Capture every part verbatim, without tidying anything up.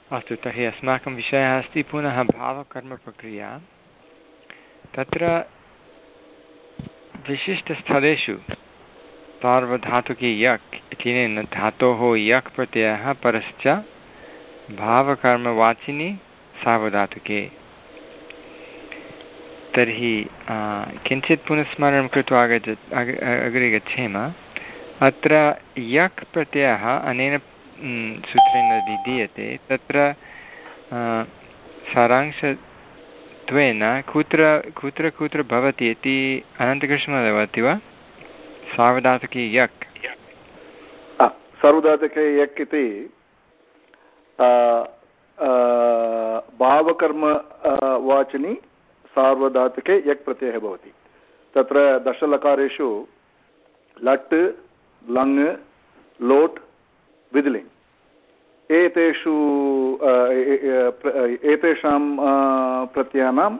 अस्तु, तर्हि अस्माकं विषयः अस्ति पुनः भावकर्मप्रक्रिया। तत्र विशिष्टस्थलेषु सार्वधातुके यक् इत्यनेन धातोः यक् प्रत्ययः परश्च भावकर्मवाचिनि सार्वधातुके। तर्हि किञ्चित् पुनस्मरणं कृत्वा आगच्छ अग्रे गच्छेम। अत्र यक् प्रत्ययः अनेन सूत्रेण विधीयते। तत्र सारांशत्वेन कुत्र कुत्र कुत्र भवति इति अनन्तकृष्णमहोदय वदति वा? सार्वधातुके यक् सार्वधातुके यक् इति भावकर्म वाचिनि सार्वधातुके यक् प्रत्ययः भवति। तत्र दशलकारेषु लट् लङ् लोट् विधिलिङ् एतेषु एतेषां प्रत्ययानां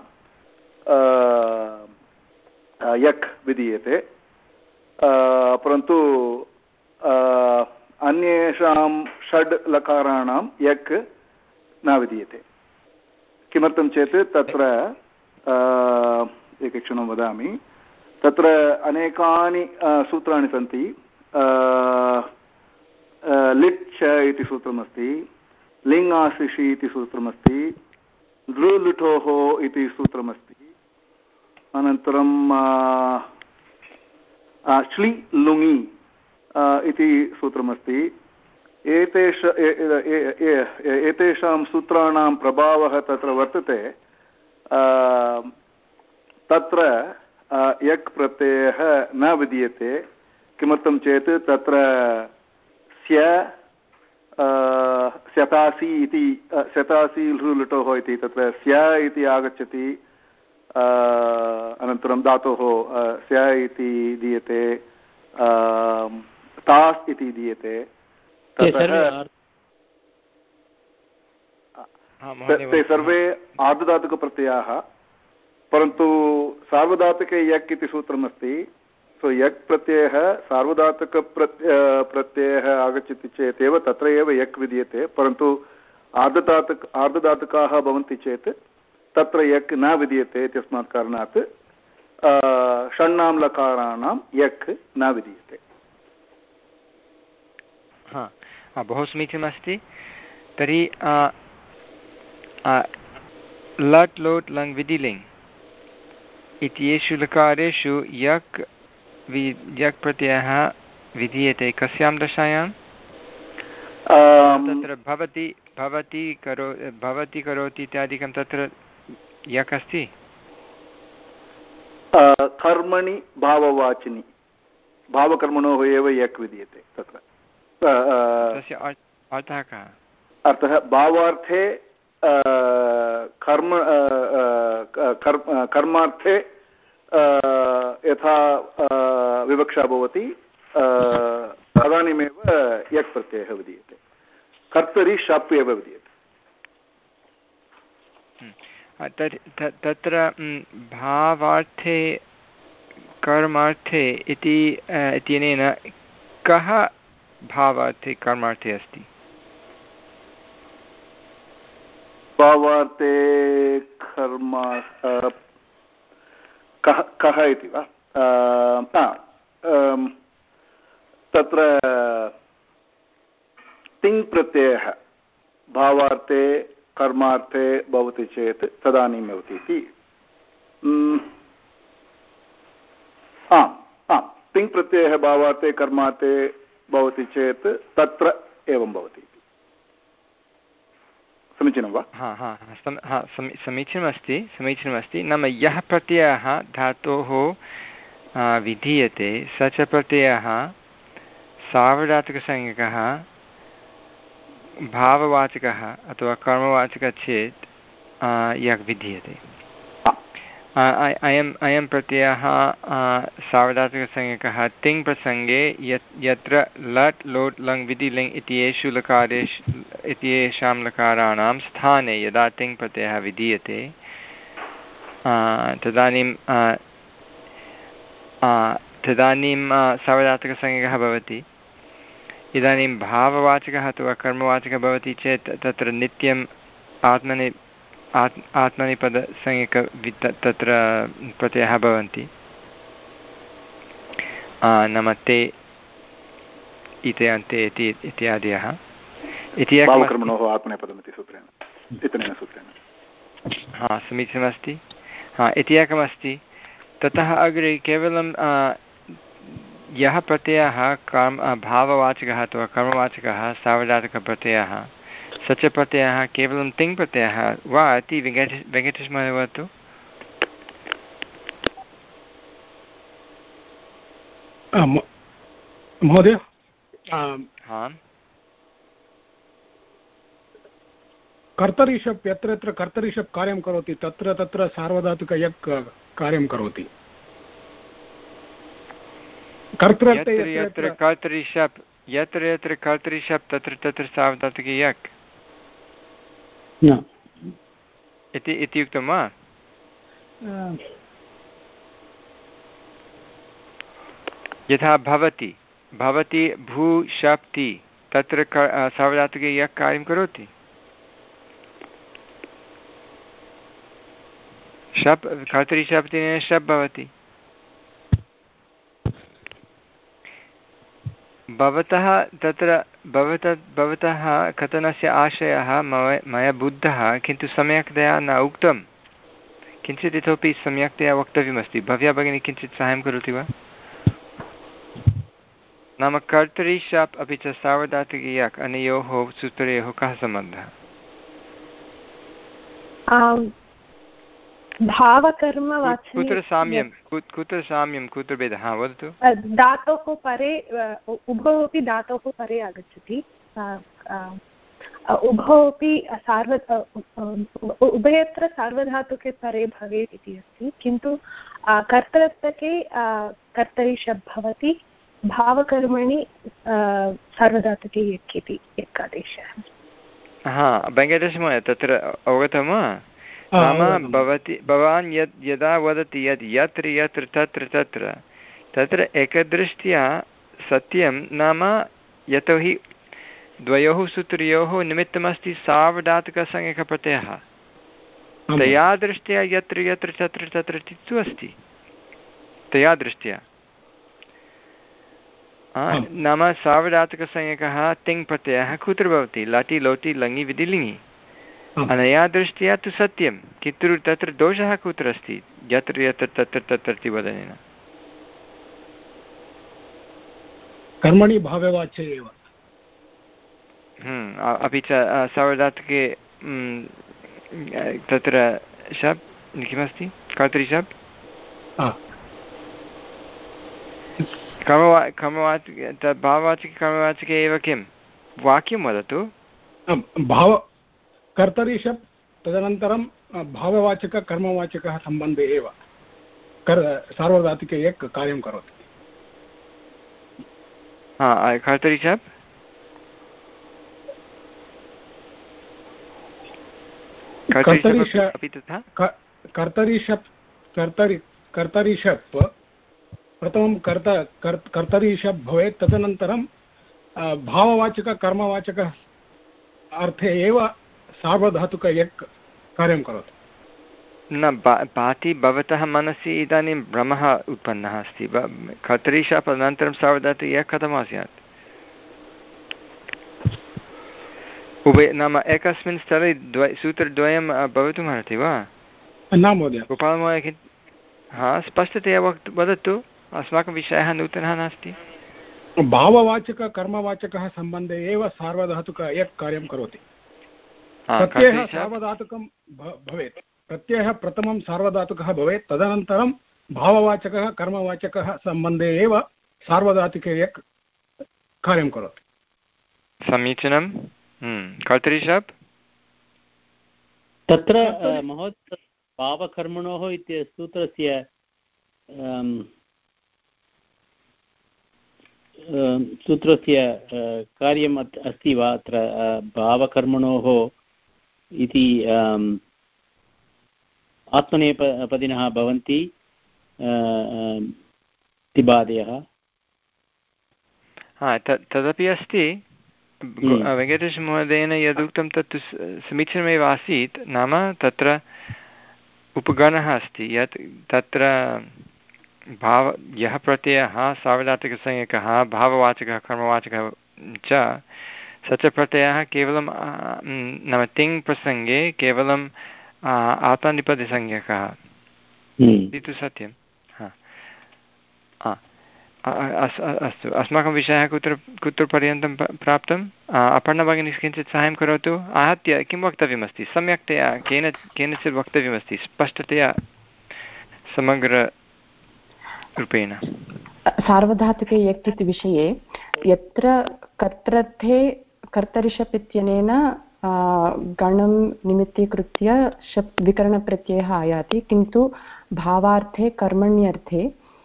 यक् विधीयते, परन्तु अन्येषां षड् लकाराणां यक् न विधीयते। किमर्थं चेत् तत्र एकक्षणं वदामि। तत्र अनेकानि सूत्राणि सन्ति। लिट् इति सूत्रमस्ति, लिङ् आशिषि इति सूत्रमस्ति, लृलुठोः इति सूत्रमस्ति, अनन्तरं श्लि लुङि इति सूत्रमस्ति। एतेष एतेषां सूत्राणां प्रभावः तत्र वर्तते। तत्र यक् प्रत्ययः न विधीयते। किमर्थं चेत् तत्र स्य स्यतासि इति स्यतासि लृलुटोः इति तत्र स्य इति आगच्छति। अनन्तरं धातोः स्य इति दीयते, तास् इति दीयते। ते सर्वे आर्धधातुकप्रत्ययाः, परन्तु सार्वधातुके यक् इति सूत्रमस्ति। सो यक् प्रत्ययः सार्वधातुकप्रत्य प्रत्ययः आगच्छति चेत् एव तत्र एव यक् विधीयते, परन्तु आर्धधातुक आर्धधातुकाः भवन्ति चेत् तत्र यक् न विधीयते। इत्यस्मात् कारणात् षण्णां लकाराणां यक् न विधीयते। हा, बहु समीचीनमस्ति। तर्हि लट् लोट् लङ् विधिलिङ् इत्येषु लकारेषु यक् वि यक् प्रत्ययः विधीयते। कस्यां दशायां? तत्र भवति भवति करो भवति करोति इत्यादिकं तत्र यक् अस्ति। कर्मणि भाववाचिनि भावकर्मणोः एव यक् विधीयते। तत्र तस्य अर्थः कः? अर्थः भावार्थे कर्म कर्मार्थे यथा विवक्षा भवति तदानीमेव यक् प्रत्ययः विधीयते। कर्तरि शप् एव विधीयते। तत्र भावार्थे कर्मार्थे इति इत्यनेन कः भावार्थे कर्मार्थे अस्ति? भावार्थे कर्म कः कः इति वा? तत्र तिङ् प्रत्ययः भावार्थे कर्मार्थे भवति चेत् तदानीं भवति इति। आम् आम् तिङ् प्रत्ययः भावार्थे कर्मार्थे भवति चेत् तत्र एवं भवति। समीचीनं वा? हा हा हा समीचीनमस्ति समीचीनमस्ति नाम यः प्रत्ययः धातोः विधीयते स च प्रत्ययः सार्वधातुकसंज्ञकः भाववाचकः अथवा कर्मवाचकः चेत् यक् विधीयते। अयम् अयं प्रत्ययः सार्वधातुकसंज्ञकः तिङ् प्रसङ्गे यत् यत्र लट् लोट् लङ् विधिलिङ् इत्येषु लकारेषु इत्येषां लकाराणां स्थाने यदा तिङ् प्रत्ययः विधीयते तदानीं तदानीं सार्वधातुकसंज्ञकः भवति। इदानीं भाववाचकः अथवा कर्मवाचकः भवति चेत् तत्र नित्यम् आत्मनि आत् आत्मनेपदसंज्ञक तत्र प्रत्ययः भवन्ति नाम ते इति अन्ते इति इत्यादयः इति हा समीचीनमस्ति हा इति एकमस्ति ततः अग्रे केवलं यः प्रत्ययः कर्म भाववाचकः अथवा कर्मवाचकः सार्वधातुकप्रत्ययः स च प्रत्ययः केवलं तिङ् प्रत्ययः वा इति वेङ्कटेश वेङ्कटेशमहोदय वदतु। महोदय कर्तरिषप् यत्र यत्र कर्तरिषप् कार्यं करोति तत्र तत्र सार्वधातुक यक् कार्यं करोति। यत्र यत्र कर्तरिषप् यत्र यत्र कर्तरिषप् तत्र तत्र सार्वधातुक यक् इति इति उक्तं वा? यथा भवति भवति भू शप्ति तत्र सार्वधातुके यक् कार्यं करोति। शप् कर्तरिषप् तेन शप् भवति। भवतः तत्र भवतः भवतः कथनस्य आशयः मया बुद्धः किन्तु सम्यक्तया न उक्तं। किञ्चित् इतोपि सम्यक्तया वक्तव्यमस्ति। भव्या भगिनी किञ्चित् साहाय्यं करोति वा? नाम कर्तरि शप् अपि च सार्वधातुक यक् अनयोः सूत्रयोः कः सम्बन्धः? कुत्र साम्यं कुत्र साम्यं कुत्र भेदः? हा वदतु। धातोः परे उभौ अपि धातोः परे आगच्छति। उभौ अपि सार्व उभयत्र सार्वधातुके परे भवेत् इति अस्ति किन्तु कर्तृत्वके कर्तरि शप् भवति भावकर्मणि सार्वधातुके यक् इति यक् आदेशः। हा वेङ्कटेशमहोदय तत्र अवगतं वा? नाम भवति भवान् यद् यदा वदति यद् यत्र यत्र तत्र तत्र तत्र एकदृष्ट्या सत्यं नाम यतोहि द्वयोः सूत्रयोः निमित्तमस्ति सार्वधातुकसंज्ञकप्रत्ययः तया दृष्ट्या यत्र यत्र तत्र तत्र तु अस्ति तया दृष्ट्या नाम सार्वधातुकसंज्ञकः तिङ् प्रत्ययः कुत्र भवति? लटि लोटि लङि विधिलिङि। अनया दृष्ट्या तु सत्यं किन्तु तत्र दोषः कुत्र अस्ति? यत्र यत्र तत्र तत्र इति वदनेन कर्मणि भाववाच्ये एव। अपि च सार्वधातुके तत्र शप् किमस्ति? कर्तरि शप् कर्मवा कर्मवाचके भाववाचके कर्मवाचके एव किं वाक्यं वदतु। भाव कर्तरि शप् तदनन्तरं भाववाचक कर्मवाचकः सम्बन्धे एव कर् सार्वधातुके यक् कार्यं करोति। हा कर्तरि शप् कर्तरि शप् कर्तरि कर्तरि शप् प्रथमं कर्त कर्तरि शप् भवेत् तदनन्तरं भाववाचक कर्मवाचक अर्थे एव सार्वधातुक यक् कार्यं करोति। न भाति भवतः मनसि इदानीं भ्रमः उत्पन्नः अस्ति। कर्तरि शप् अनन्तरं सार्वधातुक यक् कथं स्यात्? उभय नाम एकस्मिन् स्थले द्वय सूत्रद्वयं भवितुमर्हति वा? न महोदय। गोपालमहोदय हा स्पष्टतया वक्तु वदतु। अस्माकं विषयः नूतनः नास्ति। भाववाचक कर्मवाचकः सम्बन्धे एव सार्वधातुक यक् कार्यं करोति। प्रत्ययः सार्वधातुकं भवेत् प्रत्ययः प्रथमं सार्वधातुकः भवेत् तदनन्तरं भाववाचकः कर्मवाचकः सम्बन्धे एव सार्वधातुके यक् कार्यं करोति। समीचीनं। कर्तरि शप् तत्र महोदय भावकर्मणोः इति सूत्रस्य सूत्रस्य कार्यम् अस्ति वा? अत्र भावकर्मणोः इति आत्मनेपदिनः भवन्ति तिबादयः। हा तद् तदपि अस्ति। वेङ्कटेशमहोदयेन यदुक्तं तत्तु समीचीनमेव आसीत्। नाम तत्र उपगणः अस्ति यत् तत्र भाव यः प्रत्ययः सार्वधातुकसंज्ञकः भाववाचकः कर्मवाचकः च स च प्रत्ययः केवलं नाम तिङ् प्रसङ्गे केवलं आत्मनिपदिसंज्ञकः इति तु सत्यं। अस्तु, अस्माकं विषयः कुत्र कुत्र पर्यन्तं प्राप्तम्? अपर्णभगिनी किञ्चित् साहाय्यं करोतु। आहत्य किं वक्तव्यमस्ति? सम्यक्तया केन केनचित् वक्तव्यमस्ति, स्पष्टतया समग्ररूपेण। सार्वधातुके यक् इति विषये यत्र कर्तृर्थे कर्तरिषप् इत्यनेन गणं निमित्तीकृत्य शप् विकरणप्रत्ययः आयाति, किन्तु भावार्थे कर्मण्यर्थे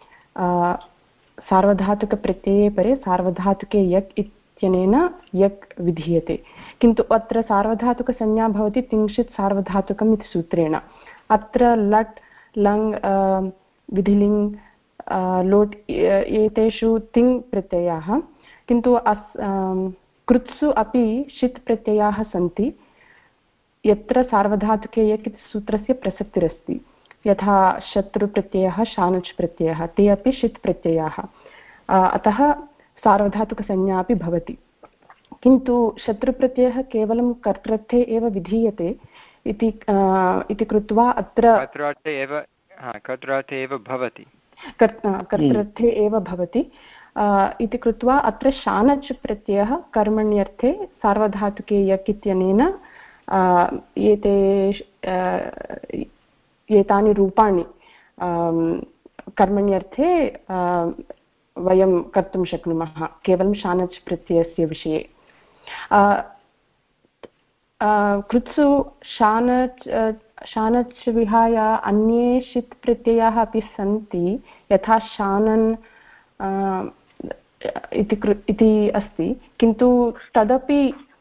सार्वधातुकप्रत्यये परे सार्वधातुके यक् इत्यनेन यक् विधीयते, किन्तु अत्र सार्वधातुकसंज्ञा भवति तिंशित् सार्वधातुकम् इति सूत्रेण। अत्र लट् लङ् विधिलिङ् लोट् एतेषु तिङ् प्रत्ययाः, किन्तु अस् कृत्सु अपि षित् प्रत्ययाः सन्ति यत्र सार्वधातुके यक् इति सूत्रस्य प्रसक्तिरस्ति, यथा शत्रुप्रत्ययः शानुच् प्रत्ययः, ते अपि षित् प्रत्ययाः, अतः सार्वधातुकसंज्ञा अपि भवति। किन्तु शत्रुप्रत्ययः केवलं कर्तृर्थे एव विधीयते इति इति कृत्वा अत्र कर्तृर्थे एव कर्तृर्थे एव भवति कर्तृर्थे एव भवति इति कृत्वा अत्र शानच् प्रत्ययः कर्मण्यर्थे सार्वधातुके यक् इत्यनेन एते एतानि रूपाणि कर्मण्यर्थे वयं कर्तुं शक्नुमः केवलं शानच् प्रत्ययस्य विषये। कृत्सु शानच् शानच् विहाय अन्ये षित् प्रत्ययाः अपि सन्ति, यथा शानन् इति कृ इति अस्ति, किन्तु तदपि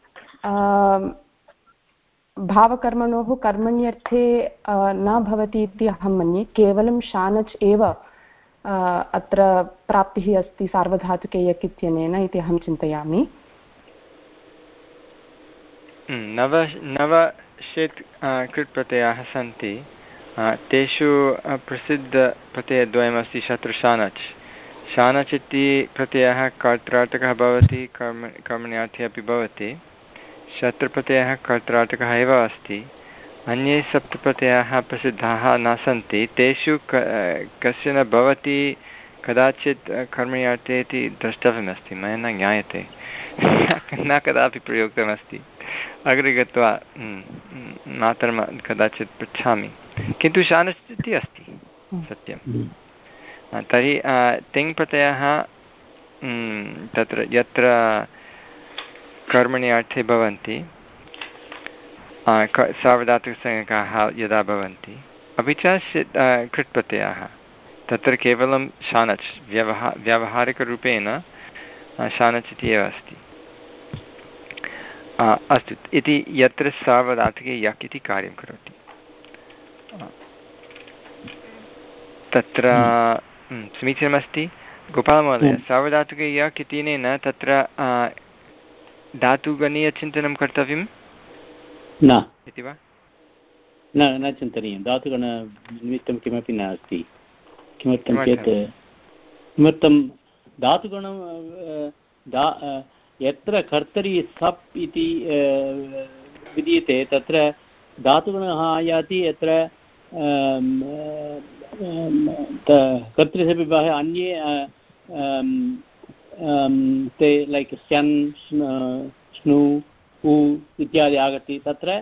भावकर्मणोः कर्मण्यर्थे न भवति इति अहं मन्ये। केवलं शानच् एव अत्र प्राप्तिः अस्ति सार्वधातुके यक् इत्यनेन इति अहं चिन्तयामि। नव नव षित् कृत् प्रत्ययाः सन्ति, तेषु प्रसिद्धप्रत्ययद्वयमस्ति शत्रुशानच्। शानच् इति प्रत्ययः कर्त्रार्थकः भवति, कर्म कर्मण्यार्थे अपि भवति। शत्रुप्रत्ययः कर्त्रार्थकः एव अस्ति। अन्ये सप्तप्रत्ययाः प्रसिद्धाः न सन्ति, तेषु क कश्चन भवति कदाचित् कर्मण्यार्थे इति द्रष्टव्यमस्ति, मया न ज्ञायते, न कदापि प्रयुक्तमस्ति। अग्रे गत्वा मातरं कदाचित् पृच्छामि, किन्तु शानच् इति अस्ति सत्यं। तर्हि तिङ् प्रत्ययः तत्र यत्र कर्मणि अर्थे भवन्ति सार्वधातुकसंज्ञकाः यदा भवन्ति, अपि च कृत् प्रत्ययाः तत्र केवलं शानच् व्यवहा व्यावहारिकरूपेण शानच् इति एव अस्ति। अस्तु, इति यत्र सार्वधातुके यक् इति कार्यं करोति तत्र समीचीनमस्ति। गोपालमहोदय, सार्वधातुके यक् इत्यनेन तत्र धातुगणीयचिन्तनं कर्तव्यं न इति वा? न न चिन्तनीयं, धातुगणनिमित्तं किमपि नास्ति। किमर्थं चेत् किमर्थं धातुगणं धा यत्र कर्तरि सप् इति विद्यते तत्र धातुगणः आयाति, यत्र कर्तृसविभागे अन्ये ते लैक् स्यन् स्नु उ इत्यादि आगति, तत्र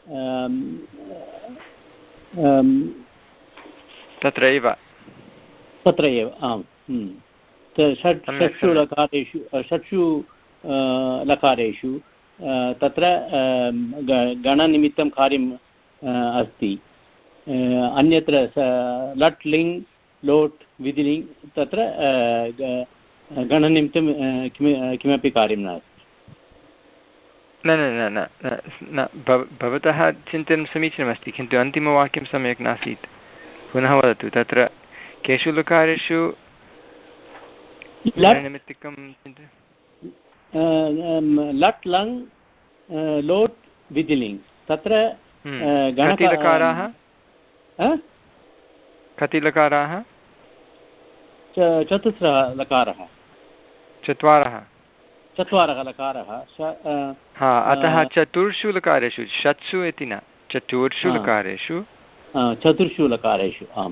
तत्रैव तत्र एव आम् षट् षट्सु लकारेषु षट्सु लकारेषु तत्र गणनिमित्तं कार्यम् अस्ति। अन्यत्र लट् लिङ् लोट् विधिलिङ् तत्र गणनिमित्तं किमपि कार्यं नास्ति। न न न न भवतः चिन्तनं समीचीनमस्ति, किन्तु अन्तिमवाक्यं सम्यक् नासीत्। पुनः वदतु, तत्र केषु लकारेषु निमित्तिकं चिन्तनं? लट् लङ् लोट् विधिलिङ् तत्र कति लकाराः कति लकाराः चतुस्रः लकारः चत्वारः चत्वारः लकारः हा अतः चतुर्षु लकारेषु षट्सु इति न चतुर्षु लकारेषु चतुर्षु लकारेषु आम्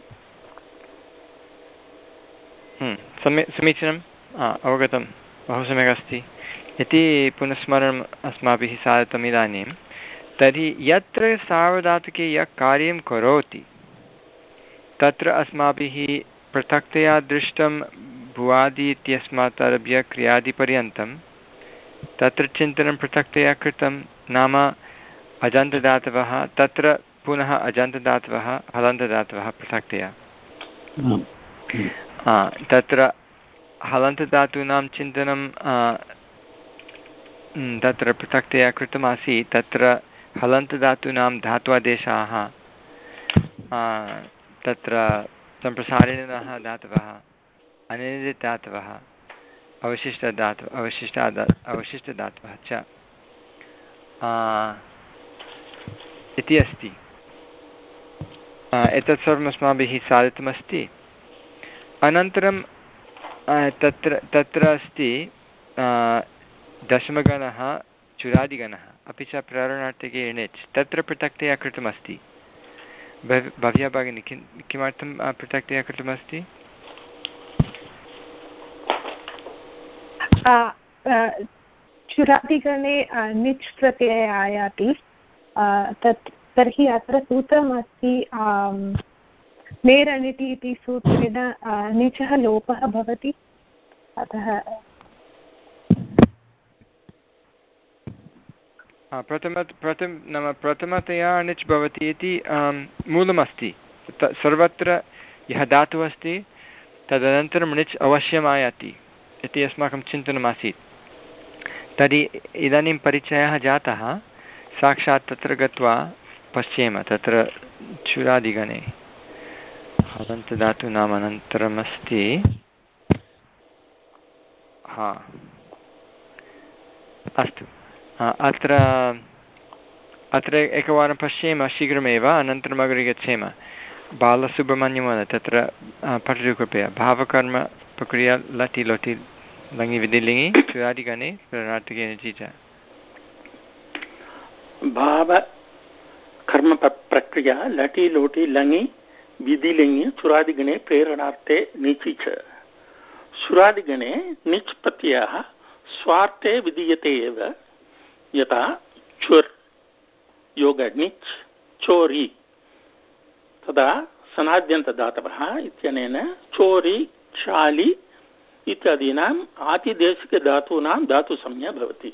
सम्यक् समीचीनम् अवगतं बहु सम्यक् अस्ति इति पुनस्मरणम् अस्माभिः साधितम् इदानीं तर्हि यत्र सार्वधातुके यः कार्यं करोति तत्र अस्माभिः पृथक्तया दृष्टं भुवादि इत्यस्मात् आरभ्य क्रियादिपर्यन्तं तत्र चिन्तनं पृथक्तया कृतं नाम अजन्तदातवः तत्र पुनः अजन्तदातवः हलन्तदातवः पृथक्तया तत्र हलन्तधातूनां चिन्तनं तत्र पृथक्तया कृतमासीत् तत्र हलन्तधातूनां धात्वादेशाः तत्र सम्प्रसारिणः धातवः अनिर्दितधातवः अवशिष्टधातवः अवशिष्टादा अवशिष्टधातवः च इति अस्ति। एतत् सर्वम् अस्माभिः साधितमस्ति। अनन्तरं तत्र तत्र अस्ति दशमगणः चुरादिगणः अपि च प्रारणार्थिके णिच् तत्र पृथक्तया कृतमस्ति। भव्या भगिनी किं किमर्थं पृथक्तया कृतमस्ति? चुरादिगणे णिच् प्रत्यये आयाति तत् तर्हि अत्र सूत्रमस्ति नेरणिति इति सूत्रेण णिचः लोपः भवति अतः प्रथम प्रथम नाम प्रथमतया णिच् भवति इति मूलमस्ति। सर्वत्र यः धातुः अस्ति तदनन्तरं णिच् अवश्यम् आयाति इति अस्माकं चिन्तनमासीत्। तर्हि इदानीं परिचयः जातः साक्षात् तत्र गत्वा पश्येम तत्र चुरादिगणे हलन्तधातूनाम् अनन्तरमस्ति हा अस्तु अत्र अत्र एकवारं पश्येम शीघ्रमेव अनन्तरम् अग्रे गच्छेम। बालसुब्रह्मण्यमहोदय तत्र पठतु कृपया भावकर्म प्रक्रिया लटि लोटि लङि विधिलिङि चुरादिगणे प्रारणार्थिके णिचि च। भाव कर्म प्रक्रिया लटि लोटि लङि विधिलिङि चुरादिगणे प्रेरणार्थे णिचि च। चुरादिगणे णिच् प्रत्ययः स्वार्थे विधीयते एव यथा चुर् योग णिच् चोरि तदा सनाद्यन्तदातवः इत्यनेन चोरि चालि इत्यादीनाम् आतिदेशिकधातूनां धातुसंज्ञा भवति।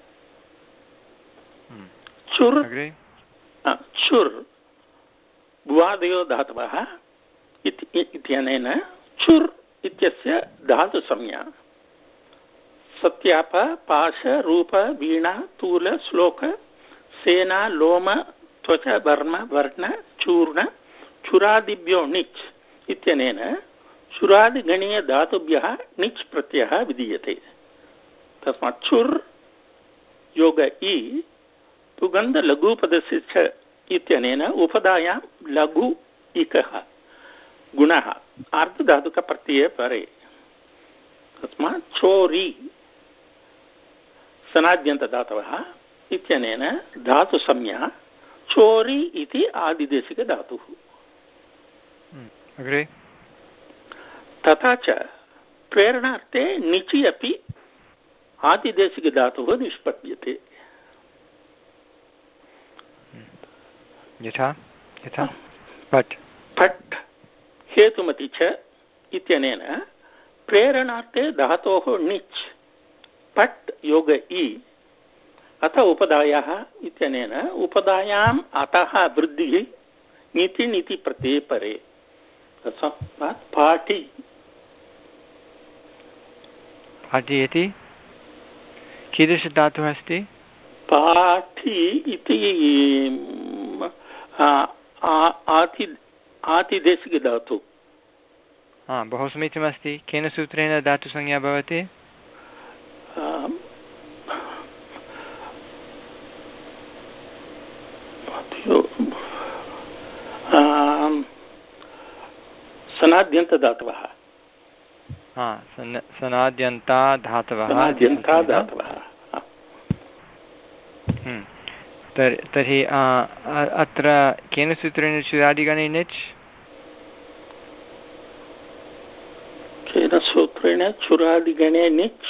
चुर् चुर् भुवादयो धातवः इत्यनेन चुर् इत्यस्य धातुसंज्ञा सत्याप पाश रूप वीणा तूल श्लोक सेना लोम त्वच वर्म वर्ण चूर्ण चुरादिभ्यो णिच् इत्यनेन चुरादिगणीय धातुभ्यः णिच् प्रत्ययः विधीयते। तस्मात् चुर् योग इ तुगन्ध लघुपदस्य च इत्यनेन उपधायां लघु इकः गुणः आर्धधातुकप्रत्यये परे। तस्मात् चोरि सनाद्यन्तदातवः इत्यनेन धातुसंज्ञा चोरि इति आदिदेशिकधातुः। तथा च प्रेरणार्थे णिचि अपि आदिदेशिकधातुः निष्पद्यते। यथा यथा पट् पट् हेतुमति च इत्यनेन प्रेरणार्थे धातोः णिच् पट् योग इ अथ उपधायाः इत्यनेन उपधायाम् अतः वृद्धिः नीति नीति प्रत्यये परे। तस्मात् पाठि पाठि इति कीदृशधातुः अस्ति? पाठि इति आति आतिदेशिकधातुः। हा बहु समीचीनमस्ति। केन सूत्रेण धातुसंज्ञा भवति? सनाद्यन्तदातवः हा सनाद्यन्ता धातवः तर्हि अत्र केन सूत्रेण चुरादिगणे निच् केन सूत्रेण चुरादिगणे निच्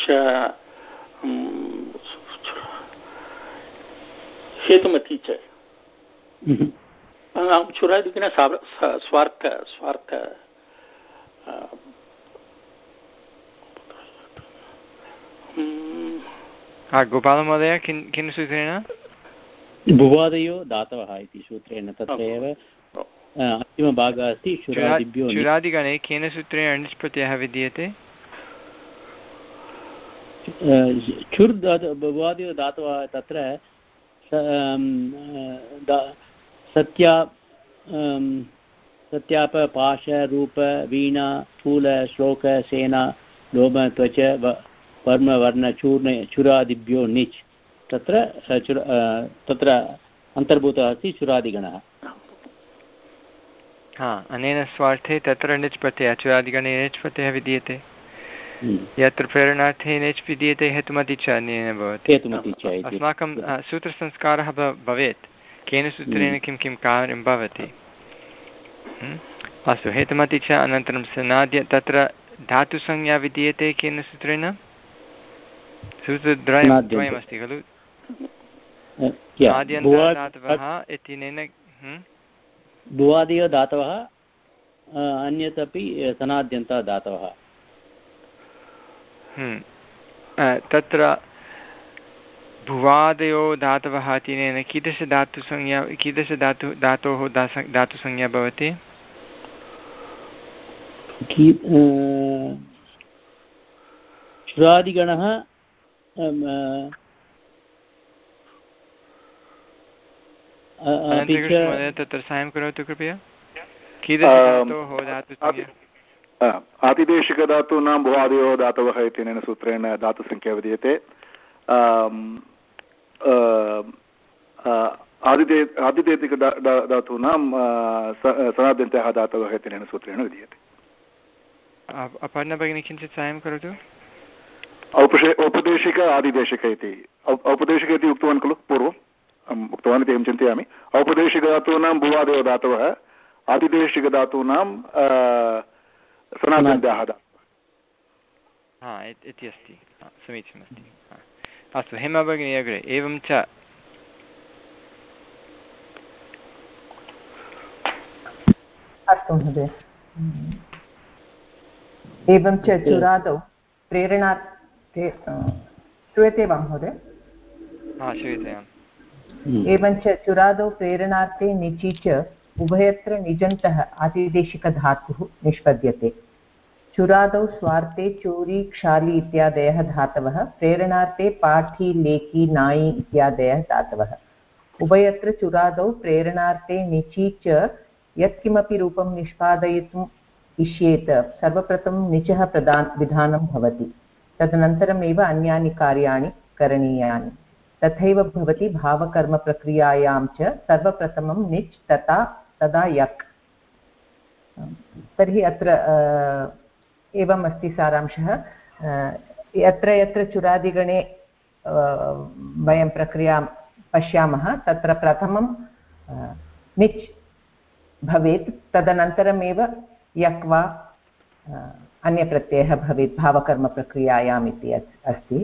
हेतुमती च चुरादिगणे स्वार्थ स्वार्थ गोपालमहोदय किं किं सूत्रेण भुवादयो दातवः इति सूत्रेण तत्रैव अन्तिमभागः अस्ति चुरादिभ्यो चुरादिगणे केन सूत्रेण णिच् प्रत्ययः विद्यते चुर् भुवादयो धातवः तत्र सत्या सत्याप पाश रूप वीणा स्थूल श्लोक सेना लोम त्वच वर्म वर्ण चूर्ण चुरादिभ्यो णिच् तत्र चुर तत्र अन्तर्भूतः अस्ति चुरादिगणः हा अनेन स्वार्थे तत्र णिच् प्रत्ययः चुरादिगणे णिच् प्रत्ययः विद्यते यत्र प्रेरणार्थे णिच् विद्यते हेतुमति च अनेन भवति अस्माकं सूत्रसंस्कारः भवेत् केन सूत्रेण किं किं कार्यं भवति अस्तु हेतुमति च अनन्तरं सनाद्य तत्र धातुसंज्ञा विद्यते केन सूत्रेण सूत्रद्वयं द्वयमस्ति खलु धातवः इत्यनेन भुवादयो धातवः अन्यत् अपि सनाद्यन्तः धातवः तत्र भुवादयो धातवः इत्यनेन कीदृशधातुसंज्ञा कीदृशधातु धातोः धातुसंज्ञा भवति चुरादिगणः तत्र साहाय्यं करोतु कृपया कीदृशधातोः धातुसंज्ञा आतिदेशिकधातूनां भुवादयो धातवः इत्यनेन सूत्रेण धातुसंख्या विद्यते आदिदे आदिदेशिकधातूनां सनाद्यन्तः धातवः इत्यनेन सूत्रेण विद्यते अपर्णा भगिनी किञ्चित् साहाय्यं करोतु औपशे औपदेशिक आदिदेशिक इति औपदेशिक इति उक्तवान् खलु पूर्वम् उक्तवान् इति अहं चिन्तयामि औपदेशिकधातूनां भुवादयो धातवः आदिदेशिकधातूनां सनाद्यन्तः हा इति अस्ति समीचीनमस्ति अस्तु हेमा भगिनी अग्रे एवं च अस्तु महोदय एवं च चुरादौ प्रेरणार्थे श्रूयते वा महोदय हा श्रूयते एवं च चुरादौ प्रेरणार्थे निचि च उभयत्र निजन्तः आतिदेशिकधातुः निष्पद्यते चुरादौ स्वार्थे चोरी क्षाली इत्यादयः धातवः प्रेरणार्थे पाठी लेखी नायी इत्यादयः धातवः उभयत्र चुरादौ प्रेरणार्थे निचि च यत्किमपि रूपं निष्पादयितुम् इष्येत सर्वप्रथमं निचः प्रदान विधानं भवति तदनन्तरमेव अन्यानि कार्याणि करणीयानि तथैव भवति भावकर्मप्रक्रियायां च सर्वप्रथमं निच् तथा तदा यक् तर्हि अत्र एवम् अस्ति सारांशः यत्र यत्र चुरादिगणे वयं प्रक्रियां पश्यामः तत्र प्रथमं निच् भवेत् तदनन्तरमेव यक् वा अन्यप्रत्ययः भवेत् भावकर्मप्रक्रियायाम् इति अस्ति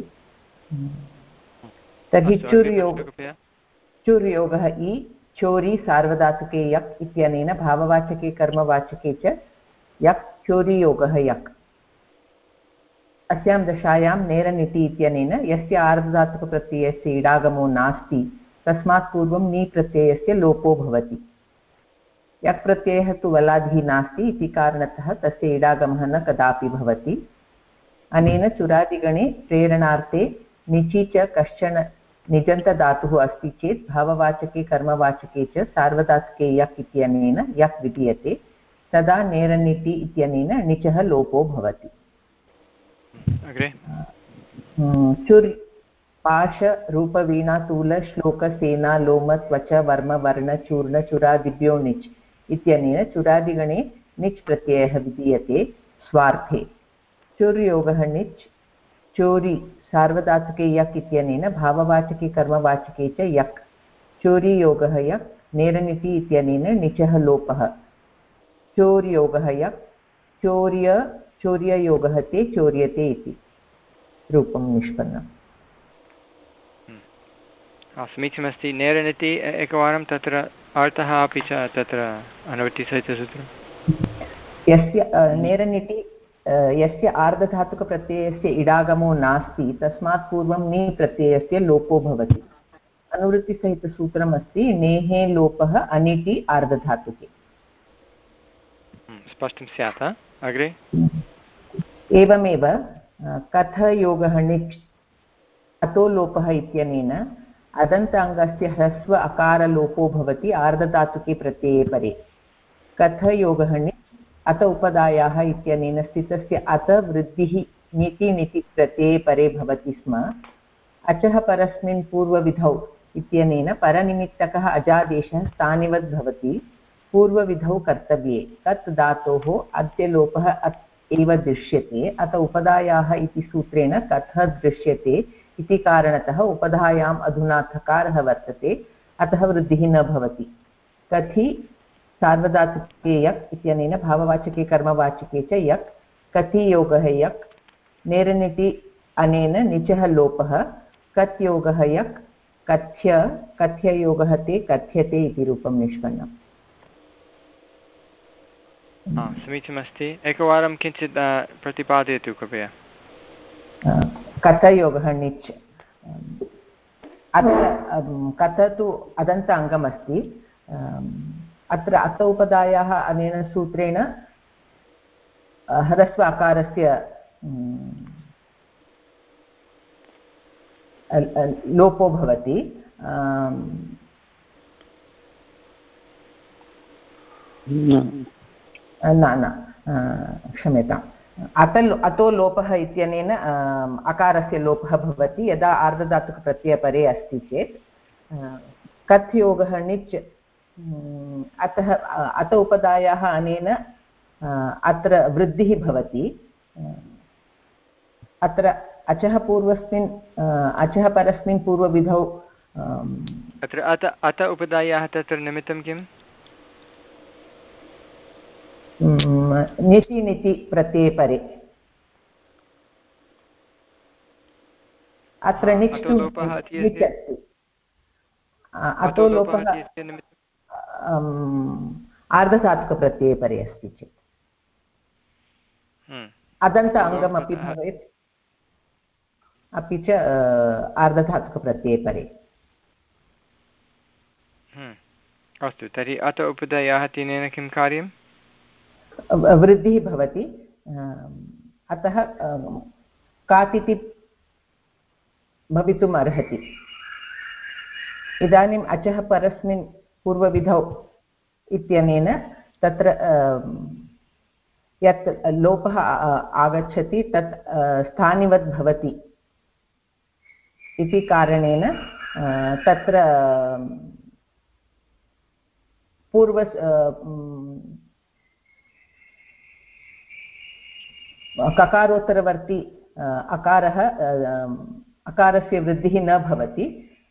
तर्हि चुर्योग चुर्योगः इ चोरी सार्वधातुके यक् इत्यनेन भाववाचके कर्मवाचके च यक् चोरीयोगः यक् अस्यां दशायां नेरनिति इत्यनेन यस्य आर्धधातुकप्रत्ययस्य इडागमो नास्ति तस्मात् पूर्वं नी प्रत्ययस्य लोपो भवति यक् प्रत्ययः तु वलादिः नास्ति इति कारणतः तस्य इडागमः न कदापि भवति अनेन चुरादिगणे प्रेरणार्थे निचि च कश्चन निजन्तधातुः अस्ति चेत् भाववाचके कर्मवाचके च सार्वधातुके यक् इत्यनेन यक् विधीयते तदा नेरनिति इत्यनेन णिचः लोपो भवति चुर् पाश रूप वीणा तूल श्लोक सेना लोम त्वच वर्म वर्ण चूर्ण चुरादिभ्यो निच् इत्यनेन चुरादिगणे निच् प्रत्ययः विधीयते स्वार्थे। चोर्योगः निच् चोरी सार्वधातुके यक् इत्यनेन भाववाचके कर्मवाचके च यक्। चोरीयोगः यक् नेरनिति इत्यनेन निचः लोपः। चोर्योगः यक् चौर्य चौर्ययोगः ते चौर्यते इति रूपं निष्पन्नम्। समीचीनमस्ति। नेरनिति एकवारं तत्र अर्थः अपि च तत्र अनुवृत्तिसहितसूत्रं। यस्य नेरनिति यस्य आर्धधातुकप्रत्ययस्य इडागमो नास्ति तस्मात् पूर्वं नी प्रत्ययस्य लोपो भवति। अनुवृत्तिसहितसूत्रम् अस्ति नेहे लोपः अनिटि आर्धधातुके। स्पष्टं स्यात्। अग्रे एवमेव कथयोगः निच् अतो लोपः इत्यनेन अदन्ताङ्गस्य ह्रस्व अकारलोपो भवति आर्धधातुके प्रत्यये परे। कथयोगः निच् अत उपदायाः इत्यनेन स्थितस्य अत वृद्धिः नीति नीति प्रत्यये परे भवति स्म। अचः परस्मिन् पूर्वविधौ इत्यनेन परनिमित्तकः अजादेशः स्थानिवद् भवति पूर्वविधौ कर्तव्ये। तत् धातोः अद्यलोपः एव दृश्यते अत उपधायाः इति सूत्रेण कथः दृश्यते इति कारणतः उपधायाम् अधुना थकारः वर्तते अतः वृद्धिः न भवति। कथि सार्वधातुके यक् इत्यनेन भाववाचके कर्मवाचके च यक्। कथियोगः यक् नेरनिति अनेन निचः लोपः। कथ्योगः यक् कथ्य कथ्ययोगः ते कथ्यते इति रूपं निष्पन्नम्। समीचीनमस्ति। एकवारं किञ्चित् प्रतिपादयतु कृपया। कथयोगः निच् अत्र कथ तु अदन्त अङ्गमस्ति। अत्र अत उपधायाः अनेन सूत्रेण ह्रस्व अकारस्य लोपो भवति। न न क्षम्यताम् अत अतो लोपः इत्यनेन अकारस्य लोपः भवति यदा आर्धधातुकप्रत्ययपरे अस्ति चेत्। कथ्योगः निच् अतः अत उपधायाः अनेन अत्र वृद्धिः भवति। अत्र अचः पूर्वस्मिन् अचः परस्मिन् पूर्वविधौ अत्र अत अत उपधायाः तत्र निमित्तं किम्? निशि निति प्रत्यये परे। अत्र निच् तु निच् अस्ति। अतो लोपः आर्धधातुकप्रत्यये परे अस्ति चेत् अदन्त अङ्गमपि भवेत् अपि च आर्धधातुकप्रत्यये परे। अस्तु तर्हि अत उपधायाः तेन किं कार्यं? वृद्धिः भवति। अतः कातिति भवितुम् अर्हति। इदानीम् अचः परस्मिन् पूर्वविधौ इत्यनेन तत्र यत् लोपः आगच्छति तत् स्थानिवद् भवति इति कारणेन तत्र पूर्व ककारोत्तरवर्ती अकारः अकारस्य वृद्धिः न भवति।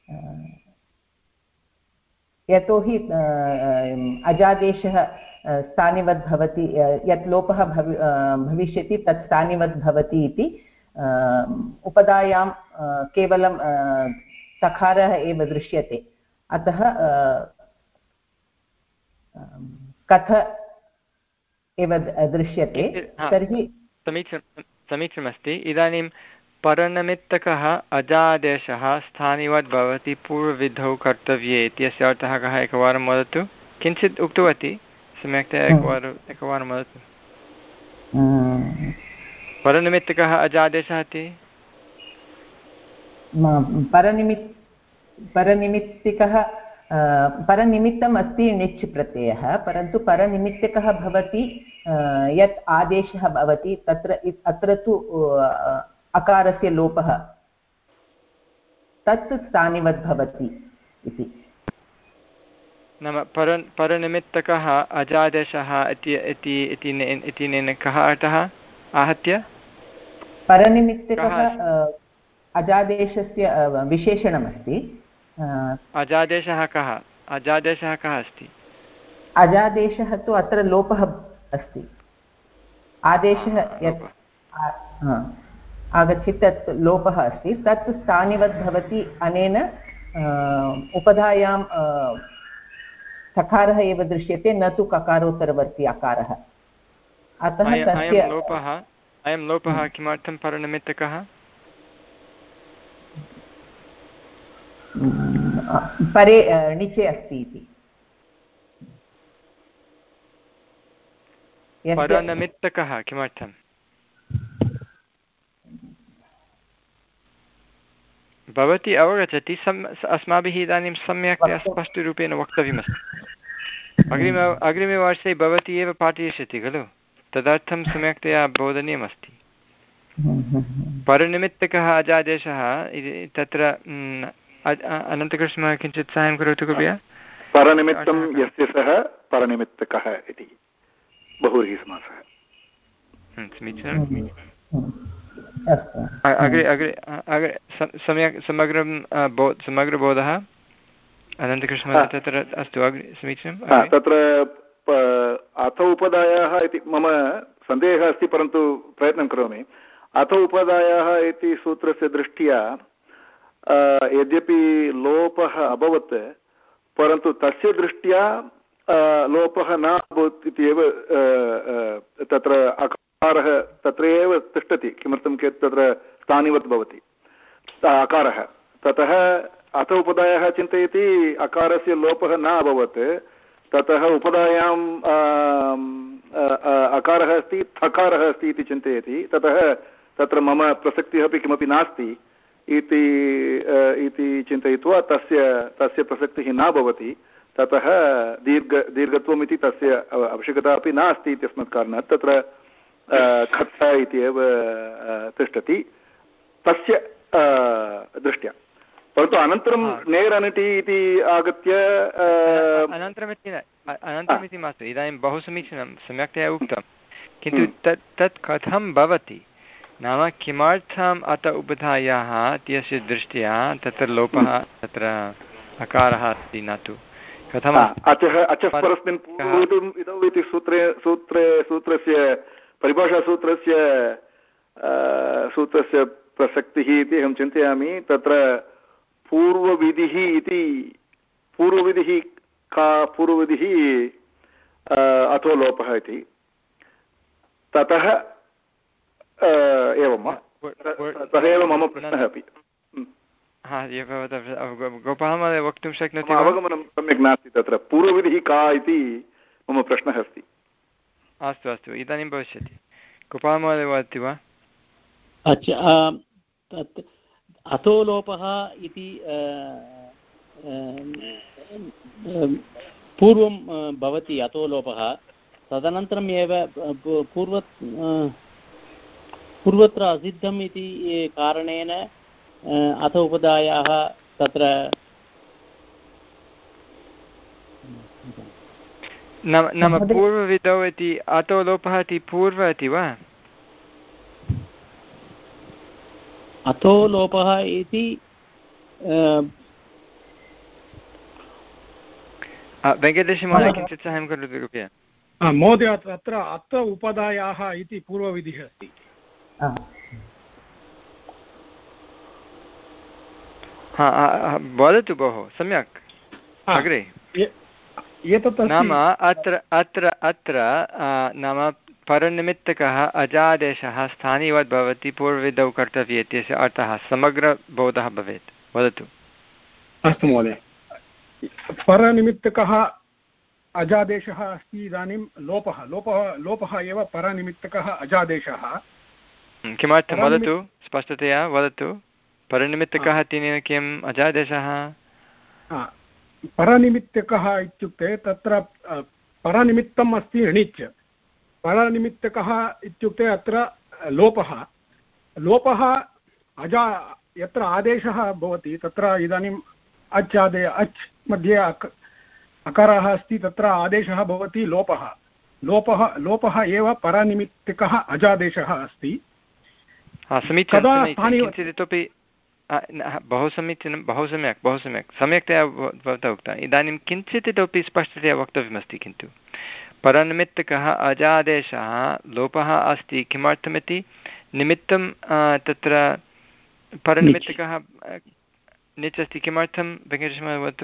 यतोहि अजादेशः स्थानिवद् भवति यत् लोपः भवि भविष्यति तत् स्थानिवद् भवति इति उपधायां केवलं तकारः एव दृश्यते। अतः कथ एव दृश्यते। तर्हि समीचीनं समीचीनमस्ति। इदानीं परनिमित्तकः अजादेशः स्थानिवद् भवति पूर्वविधौ कर्तव्ये इत्यस्य अर्थः कः एकवारं वदतु। किञ्चित् उक्तवती सम्यक्तया एकवारम् एकवारं वदतु। परनिमित्तकः अजादेशः इति परनिमित् परनिमित्तिकः परनिमित्तम् अस्ति निच् प्रत्ययः परन्तु परनिमित्तकः भवति यत् आदेशः भवति तत्र अत्र तु अकारस्य लोपः तत् स्थानिवद् भवति इति। नाम पर परनिमित्तकः अजादेशः इत्यनेन कः अर्थः आहत्य? परनिमित्तकः अजादेशस्य विशेषणमस्ति। अजादेशः कः अजादेशः कः अस्ति? अजादेशः तु अत्र लोपः अस्ति। आदेशः यत् आगच्छति तत् लोपः अस्ति, तत् स्थानिवद् भवति। अनेन उपधायां सकारः एव दृश्यते, न तु ककारोत्तरवर्ती अकारः। अतः तस्य लोपः अयं लोपः किमर्थं परनिमित्तकः? परे णिचे अस्ति इति। परनिमित्तकः किमर्थं? भवती अवगच्छति, सम् अस्माभिः इदानीं सम्यक्तया स्पष्टरूपेण वक्तव्यमस्ति। अग्रिम अग्रिमे वर्षे भवती एव पाठयिष्यति खलु, तदर्थं सम्यक्तया बोधनीयमस्ति। परनिमित्तकः अजादेशः इति तत्र अनन्तकृष्णः किञ्चित् साहाय्यं करोतु कृपया। परनिमित्तं यस्य सः परनिमित्तकः इति बहुव्रीहिसमासः। समीचीनम्। अग्रे अग्रे अग्रे सम्यक् समग्रं बो समग्रबोधः अनन्तकृष्णः तत्र अस्तु अग्रे समीचीनं। तत्र अथ उपदायाः इति मम सन्देहः अस्ति, परन्तु प्रयत्नं करोमि। अथ उपदायाः इति सूत्रस्य दृष्ट्या यद्यपि लोपः अभवत्, परन्तु तस्य दृष्ट्या लोपः न अभवत् इति एव तत्र अकारः तत्र एव तिष्ठति। किमर्थं चेत् तत्र स्थानिवत् भवति अकारः। ततः अथ उपदायः चिन्तयति अकारस्य लोपः न अभवत्, ततः उपदायां अकारः अस्ति, थकारः अस्ति इति चिन्तयति। ततः तत्र मम प्रसक्तिः अपि किमपि नास्ति इति इति चिन्तयित्वा तस्य तस्य प्रसक्तिः न भवति। ततः दीर्घ दीर्घत्वम् इति तस्य आवश्यकता अपि नास्ति इत्यस्मात् कारणात् तत्र खत्त इति एव तिष्ठति तस्य दृष्ट्या। परन्तु अनन्तरं नेरनटि इति आगत्य अनन्तरमिति अनन्तरमिति मास्तु, इदानीं बहु समीचीनं, सम्यक्तया उक्तं, किन्तु तत् तत् कथं भवति नाम किमर्थम् अत उपधायाः इत्यस्य दृष्ट्या तत्र लोपः तत्र अकारः अस्ति न तु कथम्? अचः अचः परस्मिन् पूर्वम् इदौ इति सूत्रे सूत्रे सूत्रस्य परिभाषासूत्रस्य सूत्रस्य प्रसक्तिः इति अहं चिन्तयामि। तत्र पूर्वविधिः इति पूर्वविधिः का पूर्वविधिः अथो लोपः इति। ततः एवं वा? तदेव मम प्रश्नः अपि। गोपालः महोदय वक्तुं शक्नोति? अवगमनं सम्यक् नास्ति। तत्र पूर्वविधिः का इति मम प्रश्नः अस्ति। अस्तु अस्तु, इदानीं भविष्यति। गोपालः महोदय वदति वा? अतो लोपः इति पूर्वं भवति अतो लोपः, तदनन्तरम् एव पूर्व पूर्वत्र असिद्धम् इति कारणेन अथ उपधायाः तत्र नाम पूर्वविधौ इति अतो लोपः इति पूर्व इति वा? अतो लोपः इति वेङ्कटेशमहोदय किञ्चित् साहाय्यं करोतु कृपया। महोदय अत्र अत उपधायाः इति पूर्वविधिः अस्ति। हा वदतु भोः, सम्यक् अग्रे। नाम अत्र अत्र अत्र नाम परनिमित्तकः अजादेशः स्थानीयवद् भवति पूर्वविधौ कर्तव्ये इत्यस्य अर्थः समग्रबोधः भवेत्। वदतु। अस्तु महोदय, परनिमित्तकः अजादेशः अस्ति। इदानीं लोपः लोपः लोपः एव परनिमित्तकः अजादेशः। किमर्थं वदतु, स्पष्टतया वदतु। परनिमित्तकः इत्यनेन किम् अजादेशः? परनिमित्तकः इत्युक्ते तत्र परनिमित्तम् अस्ति णिच्। परनिमित्तकः इत्युक्ते अत्र लोपः लोपः अजा यत्र आदेशः भवति तत्र इदानीम् अच् आदे अच् मध्ये अक् अकारः अस्ति, तत्र आदेशः भवति लोपः। लोपः लोपः एव परनिमित्तिकः अजादेशः अस्ति। समीचीनं, किञ्चित् इतोपि बहु समीचीनं, बहु सम्यक्, बहु सम्यक्, सम्यक्तया भवता उक्तम्। इदानीं किञ्चित् इतोपि स्पष्टतया वक्तव्यमस्ति। किन्तु परनिमित्तकः अजादेशः लोपः अस्ति, किमर्थमिति निमित्तं तत्र परनिमित्तकः निच् अस्ति, किमर्थं वेङ्कटेशमहोदय वदतु।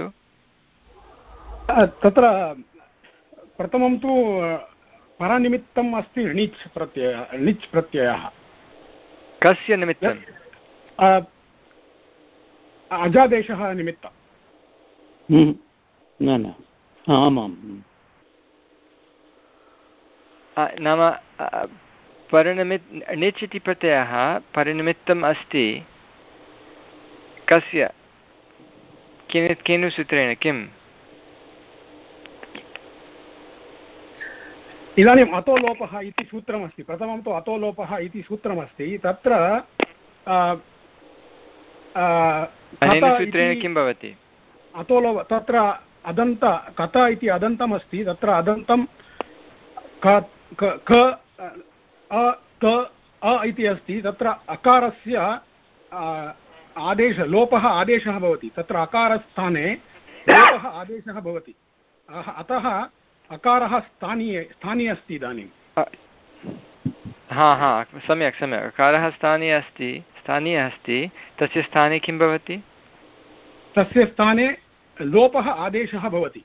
तत्र प्रथमं तु परनिमित्तम् अस्ति णिच् प्रत्ययः, णिच् प्रत्ययः। कस्य निमित्तं? अजादेशः निमित्तं। न न आमां नाम परनिमित् णिच् इति प्रत्ययः परनिमित्तम् अस्ति कस्य, केन केन सूत्रेण, किम्? इदानीम् अतो लोपः इति सूत्रमस्ति। प्रथमं तु अतो लोपः इति सूत्रमस्ति। तत्र अनेन सूत्रेण किं भवति? अतो लोप तत्र अदन्त कत इति अदन्तम् अस्ति। तत्र अदन्तं क क अ त अ इति अस्ति। तत्र अकारस्य आदेश लोपः आदेशः भवति। तत्र अकारस्थाने लोपः आदेशः भवति। अतः अकारः स्थानीय स्थानीय अस्ति इदानीं। हा हा सम्यक् सम्यक्, अकारः स्थानीय अस्ति, स्थानीयः अस्ति। तस्य स्थाने किं भवति? तस्य स्थाने लोपः आदेशः भवति।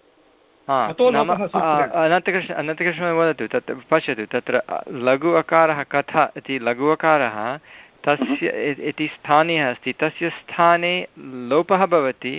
अनन्तकृष्ण अनन्तकृष्ण वदतु, तत्र पश्यतु, तत्र लघु अकारः कथा इति लघु अकारः तस्य इति स्थानीयः अस्ति, तस्य स्थाने लोपः भवति।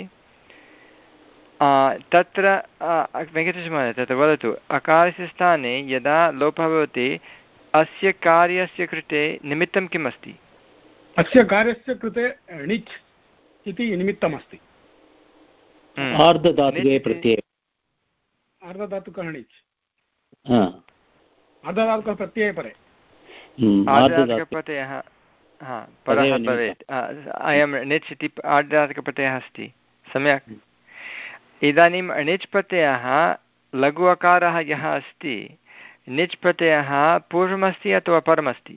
तत्र वेङ्कटेशमहोदय तत्र वदतु, अकारस्य स्थाने यदा लोपः भवति अस्य कार्यस्य कृते निमित्तं किम् अस्ति? अस्य कार्यस्य कृते णिच् इति निमित्तमस्ति। आर्धधातुके प्रत्यये आर्धधातुकः णिच्, आर्धधातुकप्रत्यये परे आर्धधातुकप्रत्ययः परः भवेत्। अयं णिच् इति आर्धधातुकप्रत्ययः अस्ति। सम्यक्। इदानीं णिच् प्रत्ययः लघु अकारः यः अस्ति, णिच् प्रत्ययः पूर्वमस्ति अथवा परमस्ति?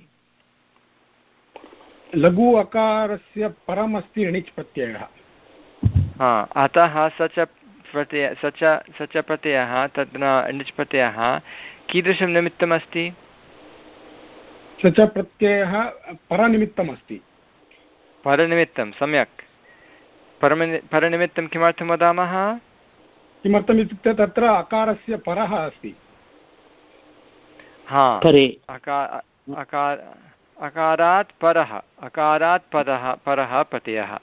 लघु अकारस्य परमस्ति णिच् प्रत्ययः। हा, अतः स च प्रत्यय स च स च प्रत्ययः तत्र णिच् प्रत्ययः कीदृशं निमित्तमस्ति? स च प्रत्ययः परनिमित्तमस्ति। परनिमित्तं, सम्यक्। परमनि परनिमित्तं किमर्थं वदामः? किमर्थम् इत्युक्ते तत्र अकारस्य परः अस्ति। हा, अकार अकार अकारात् परः, अकारात् परः परः प्रत्ययः।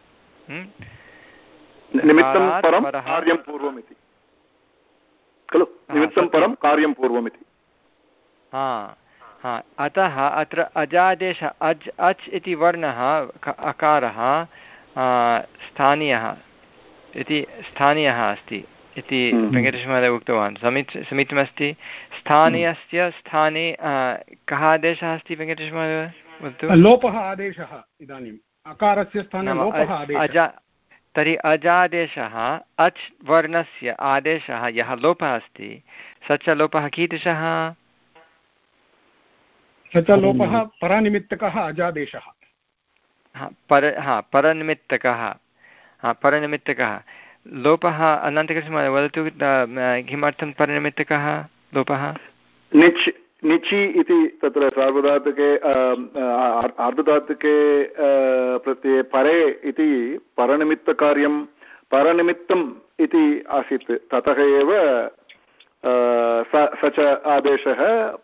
निमित्तं परं कार्यं पूर्वमिति खलु, निमित्तं परं कार्यं पूर्वमिति। हा हा, अतः अत्र अजादेश अज् अच् इति वर्णः अकारः स्थानीयः इति स्थानीयः अस्ति इति वेङ्कटेशमहोदय उक्तवान्। समीच समीचीनमस्ति। स्थानीयस्य स्थाने कः आदेशः अस्ति वेङ्कटेशमहोदय वदतु? लोपः आदेशः। इदानीम् अकारस्य स्थाने लोपः आदेशः। तर्हि अजादेशः अच् वर्णस्य आदेशः यः लोपः अस्ति स च लोपः कीदृशः? स च लोपः परनिमित्तकः अजादेशः। हा पर हा परनिमित्तकः हा परनिमित्तकः लोपः। अनन्तकृष्ण वदतु, किमर्थं परनिमित्तकः लोपः? निच् निचि इति तत्र सार्वधातुके आर्धधातुके प्रत्यये परे इति परनिमित्तकार्यं परनिमित्तम् इति आसीत्। ततः एव स च आदेशः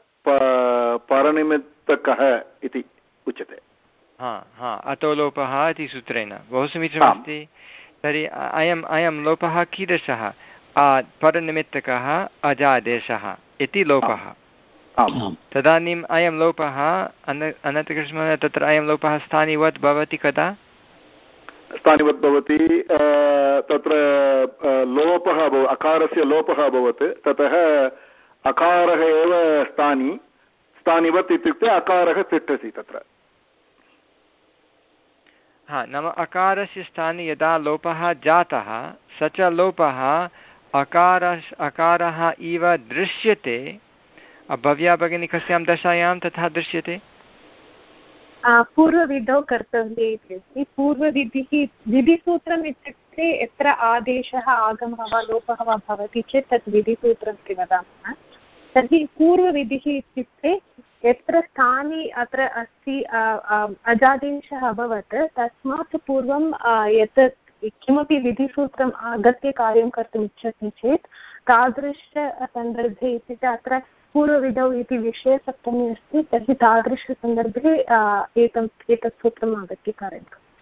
परनिमित्तकः इति उच्यते। हा हा, अतो लोपः इति सूत्रेण बहु समीचीनमस्ति। तर्हि अयम् अयं लोपः कीदृशः? परनिमित्तकः अजादेशः इति लोपः। तदानीम् अयं लोपः अन अनन्तकृष्ण तत्र अयं लोपः स्थानिवत् भवति कदा? स्थानिवत् भवति तत्र लोपः अकारस्य लोपः अभवत्, ततः अकारः एव स्थानि स्थानिवत् इत्युक्ते अकारः तिष्ठति तत्र। हा नाम अकारस्य स्थाने यदा लोपः जातः स च लोपः अकार अकारः इव दृश्यते। भव्या भगिनी कस्यां दशायां तथा दृश्यते? पूर्वविधौ कर्तव्ये इति अस्ति। पूर्वविधिः विधिसूत्रम् इत्युक्ते यत्र आदेशः आगमः वा लोपः वा भवति चेत् तत् विधिसूत्रम् इति वदामः। तर्हि पूर्वविधिः इत्युक्ते यत्र स्थाने अत्र अस्ति अजादेशः अभवत् तस्मात् पूर्वं यत् किमपि विधिसूत्रम् आगत्य कार्यं कर्तुम् इच्छति चेत् तादृशसन्दर्भे इत्युक्ते अत्र पूर्वविधौ इति विषयसप्तमी अस्ति। तर्हि तादृशसन्दर्भे एतम् एतत् सूत्रम् आगत्य कार्यं करोति।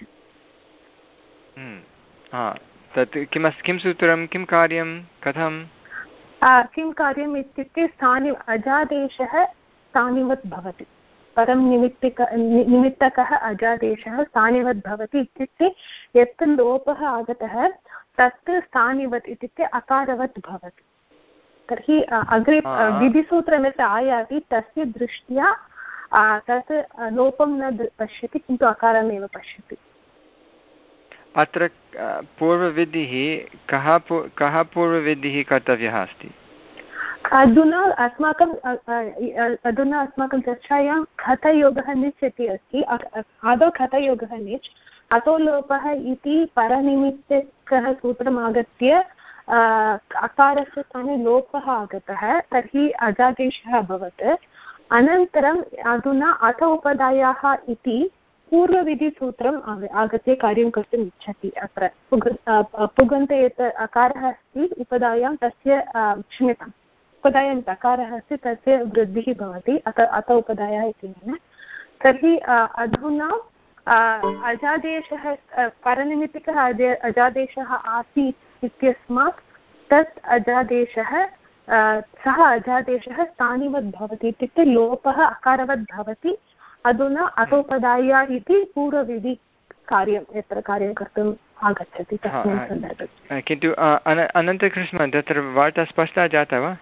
तत् किमस्ति, किं सूत्रं, किं कार्यं, कथं किं कार्यम् इत्युक्ते स्थानि अजादेशः स्थानिवत् भवति। परं निमित्तिक निमित्तकः अजादेशः स्थानिवत् भवति इत्युक्ते यत् लोपः आगतः तत् स्थानिवत् इत्युक्ते अकारवत् भवति। तर्हि अग्रे विधिसूत्रं यत् आयाति तस्य दृष्ट्या तत् लोपं न पश्यति किन्तु अकारमेव पश्यति। अत्र पूर्वविधिः कः कः पूर्वविधिः कर्तव्यः अस्ति? अधुना अस्माकं अधुना अस्माकं चर्चायां खतयोगः निच् इति अस्ति। आदौ खतयोगः निच् अतो लोपः इति परनिमित्तकः सूत्रम् आगत्य अकारस्य स्थाने लोपः आगतः तर्हि अजादेशः अभवत्। अनन्तरम् अधुना अथ उपधायाः इति पूर्वविधिसूत्रम् आगत्य कार्यं कर्तुम् इच्छति। अत्र पुग पुगन्ते यत् अकारः अस्ति उपधायां तस्य क्षम्यताम् उपधायां अकारः अस्ति तस्य वृद्धिः भवति अत अथ उपधायाः इत्यनेन। तर्हि अधुना अजादेशः परनिमित्तिकः अजादेशः आसीत् इत्यस्मात् तत् अजादेशः सः अजादेशः स्थानिवत् भवति इत्युक्ते लोपः अकारवत् भवति। अधुना अतोपधाया इति पूर्वविधिकार्यं यत्र कार्यं कर्तुम् आगच्छति तस्मिन् सन्दर्भे। किन्तु अनन्तकृष्ण तत्र वार्ता स्पष्टा जाता वा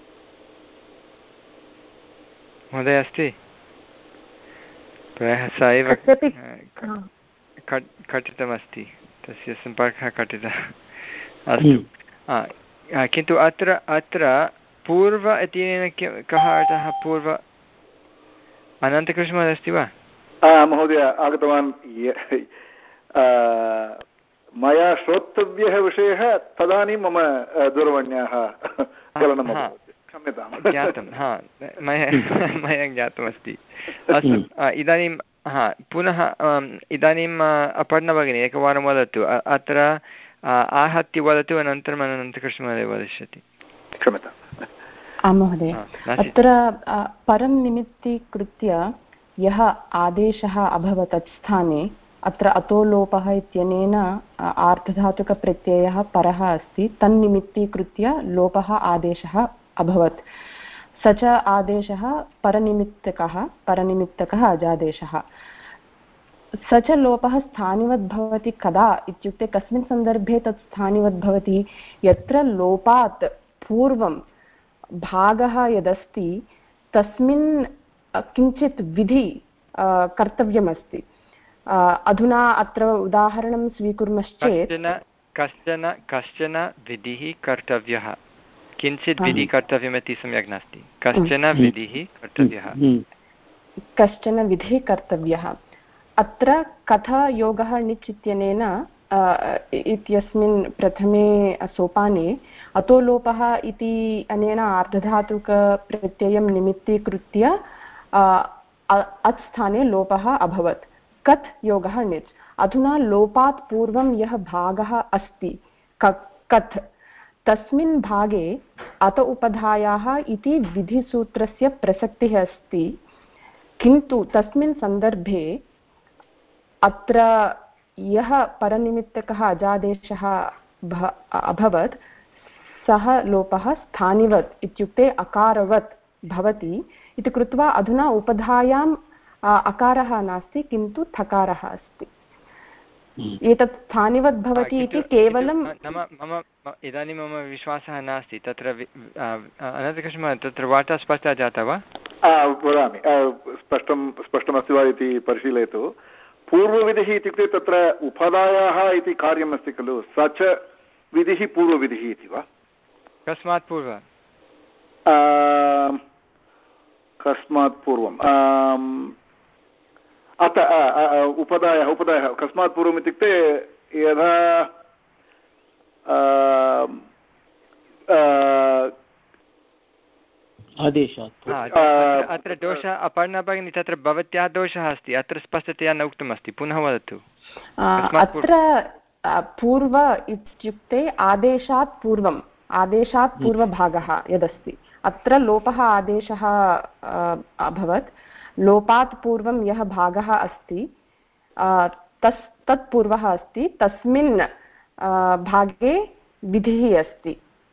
महोदय? अस्ति प्रायः स एव कथितमस्ति, तस्य सम्पर्कः कथितः। अस्तु, किन्तु अत्र अत्र पूर्व इत्यनेन कः अर्थः? पूर्व अनन्तकृष्ण अस्ति वा? महोदय आगतवान्। मया श्रोतव्यः विषयः तदानीं मम दूरवाण्याः चलनम् अभवत्। क्षम्यताम्। ज्ञातं, हा मया मया ज्ञातमस्ति। अस्तु, इदानीं हा पुनः इदानीम् अपर्णा भगिनी एकवारं वदतु। अत्र आहत्य वदतु, अनन्तरम् अनन्तकृष्णमहोदय वदिष्यति। क्षम्यताम्। आं महोदय, अत्र परं निमित्तीकृत्य यः आदेशः अभवत् तत् स्थाने अत्र अतो लोपः इत्यनेन आर्धधातुकप्रत्ययः परः अस्ति, तन्निमित्तीकृत्य लोपः आदेशः अभवत्। स च आदेशः परनिमित्तकः परनिमित्तकः अजादेशः। स च लोपः स्थानिवत् भवति कदा इत्युक्ते कस्मिन् सन्दर्भे तत् स्थानिवत् भवति? यत्र लोपात् पूर्वं भागः यदस्ति तस्मिन् किञ्चित् विधि कर्तव्यमस्ति। अधुना अत्र उदाहरणं स्वीकुर्मश्चेत् कश्चन कश्चन विधिः कर्तव्यः, किञ्चित् विधिः कर्तव्यमिति सम्यक् नास्ति, कश्चन विधिः कर्तव्यः कश्चन विधिः कर्तव्यः। अत्र कथयोगः निच् इत्यनेन इत्यस्मिन् प्रथमे सोपाने अतो लोपः इति अनेन आर्धधातुकप्रत्ययं निमित्तीकृत्य अत् स्थाने लोपः अभवत्। कत् योगः निच्। अधुना लोपात् पूर्वं यः भागः अस्ति कथ्, तस्मिन् भागे अत उपधायाः इति विधिसूत्रस्य प्रसक्तिः अस्ति, किन्तु तस्मिन् सन्दर्भे अत्र यः परनिमित्तकः अजादेशः अभवत् सः लोपः स्थानिवत् इत्युक्ते अकारवत् भवति इति कृत्वा अधुना उपधायाम् अकारः नास्ति किन्तु थकारः अस्ति। एतत् स्थानिवत् भवति इति केवलं मम इदानीं मम विश्वासः नास्ति तत्र। अनन्तकृष्ण तत्र वार्ता स्पष्टा जाता वा? वदामि, स्पष्टं स्पष्टमस्ति वा इति परिशीलयतु। पूर्वविधिः इत्युक्ते तत्र उपधायाः इति कार्यमस्ति खलु, स च विधिः पूर्वविधिः इति वा? कस्मात् पूर्वं? कस्मात् पूर्वम् अत उपधायः उपधायः कस्मात् पूर्वम् इत्युक्ते यदा आदेशात्। अत्र दोषः अपर्णा भगिनी, तत्र भवत्याः दोषः अस्ति, अत्र स्पष्टतया न उक्तमस्ति, पुनः वदतु। अत्र पूर्व इत्युक्ते आदेशात् पूर्वम्, आदेशात् पूर्वभागः यदस्ति, अत्र लोपः आदेशः अभवत्। लोपात् पूर्वं यः भागः अस्ति तस् तत् पूर्वः अस्ति, तस्मिन् भागे विधिः अस्ति।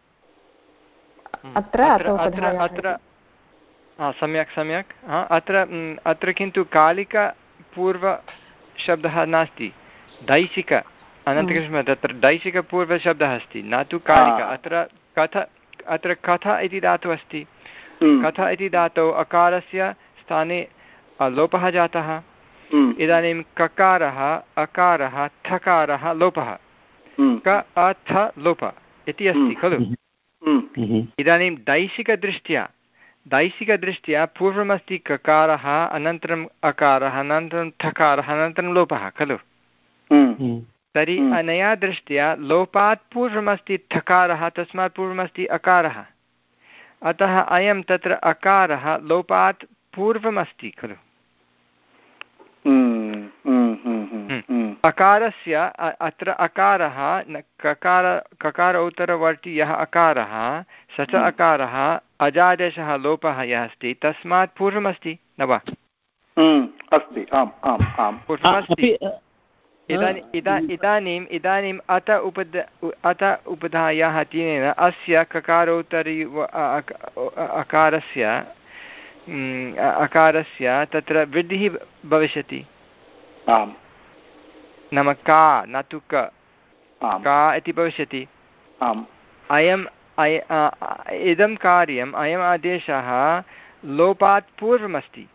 अत्र अत्र सम्यक् सम्यक् अत्र अत्र किन्तु कालिकपूर्वशब्दः नास्ति, दैशिक अनन्तकृष्ण तत्र दैशिकपूर्वशब्दः अस्ति, न तु कालिक। अत्र कथ अत्र कथ इति धातुः अस्ति, कथ इति धातौ अकारस्य स्थाने लोपः जातः। इदानीं ककारः अकारः थकारः लोपः, क अथ लोप इति अस्ति खलु। इदानीं दैशिकदृष्ट्या दैशिकदृष्ट्या पूर्वमस्ति ककारः, अनन्तरम् अकारः, अनन्तरं थकारः, अनन्तरं लोपः खलु। तर्हि अनया दृष्ट्या लोपात् पूर्वमस्ति थकारः, तस्मात् पूर्वमस्ति अकारः, अतः अयं तत्र अकारः लोपात् पूर्वमस्ति खलु। अकारस्य अत्र अकारः ककार ककार उत्तरवर्ति यः अकारः स च अकारः अजादेशः लोपः यः अस्ति तस्मात् पूर्वमस्ति न वा? अस्ति, आम् आम् आम् पूर्वमस्ति। इदानीम् इदानीम् इदानीम् अत उपद अत उपधायाः तिनेन अस्य ककारोत्तरी अकारस्य अकारस्य तत्र वृद्धिः भविष्यति। आम्, नाम का न तु क, का इति भविष्यति। आम्, अयम् इदं कार्यम् अयम् आदेशः लोपात् पूर्वमस्ति।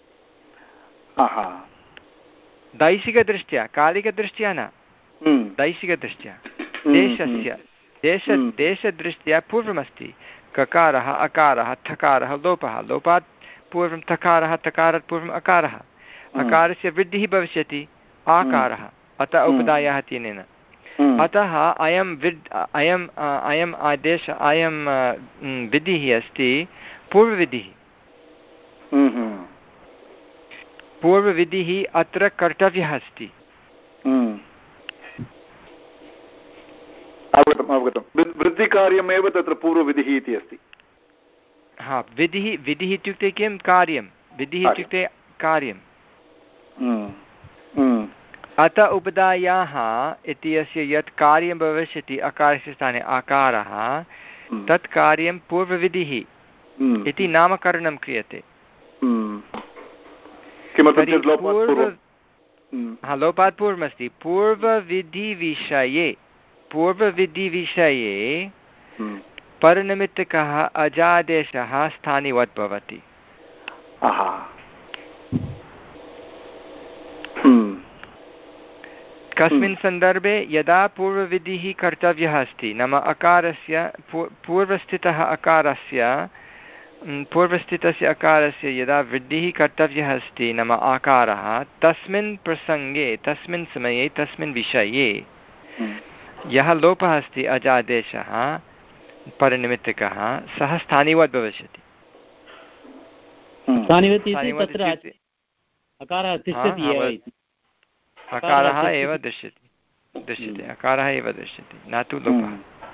दैशिकदृष्ट्या, कालिकदृष्ट्या न, दैशिकदृष्ट्या देशस्य देश देशदृष्ट्या पूर्वमस्ति। ककारः अकारः थकारः लोपः, लोपात् पूर्वं थकारः, थकारात् पूर्वम् अकारः, अकारस्य वृद्धिः भविष्यति आकारः, अतः उपधायाः तिनेन। अतः अयं विद् अयम् अयम् आदेश अयं विधिः अस्ति पूर्वविधिः। पूर्वविधिः अत्र कर्तव्यः अस्ति। अवगतम् अवगतं। वृद्धिकार्यमेव तत्र पूर्वविधिः इति अस्ति। हा, विधिः विधिः इत्युक्ते किं? कार्यं। विधिः इत्युक्ते कार्यम्। अत उपधायाः इत्यस्य यत् कार्यं भविष्यति अकारस्य स्थाने आकारः, तत् कार्यं पूर्वविधिः इति नामकरणं क्रियते। लोपात् पूर्वमस्ति। पूर्वविधिविषये पूर्वविधिविषये परनिमित्तकः अजादेशः स्थानिवत् भवति। कस्मिन् सन्दर्भे? यदा पूर्वविधिः कर्तव्यः अस्ति, नाम अकारस्य पूर्वस्थितः अकारस्य पूर्वस्थितस्य अकारस्य यदा वृद्धिः कर्तव्यः अस्ति, नाम आकारः, तस्मिन् प्रसङ्गे तस्मिन् समये तस्मिन् विषये यः लोपः अस्ति अजादेशः परनिमित्तकः, सः स्थानिवत् भविष्यति। अकारः एव दृश्यते दृश्यते अकारः एव दृश्यते, न तु लोपः।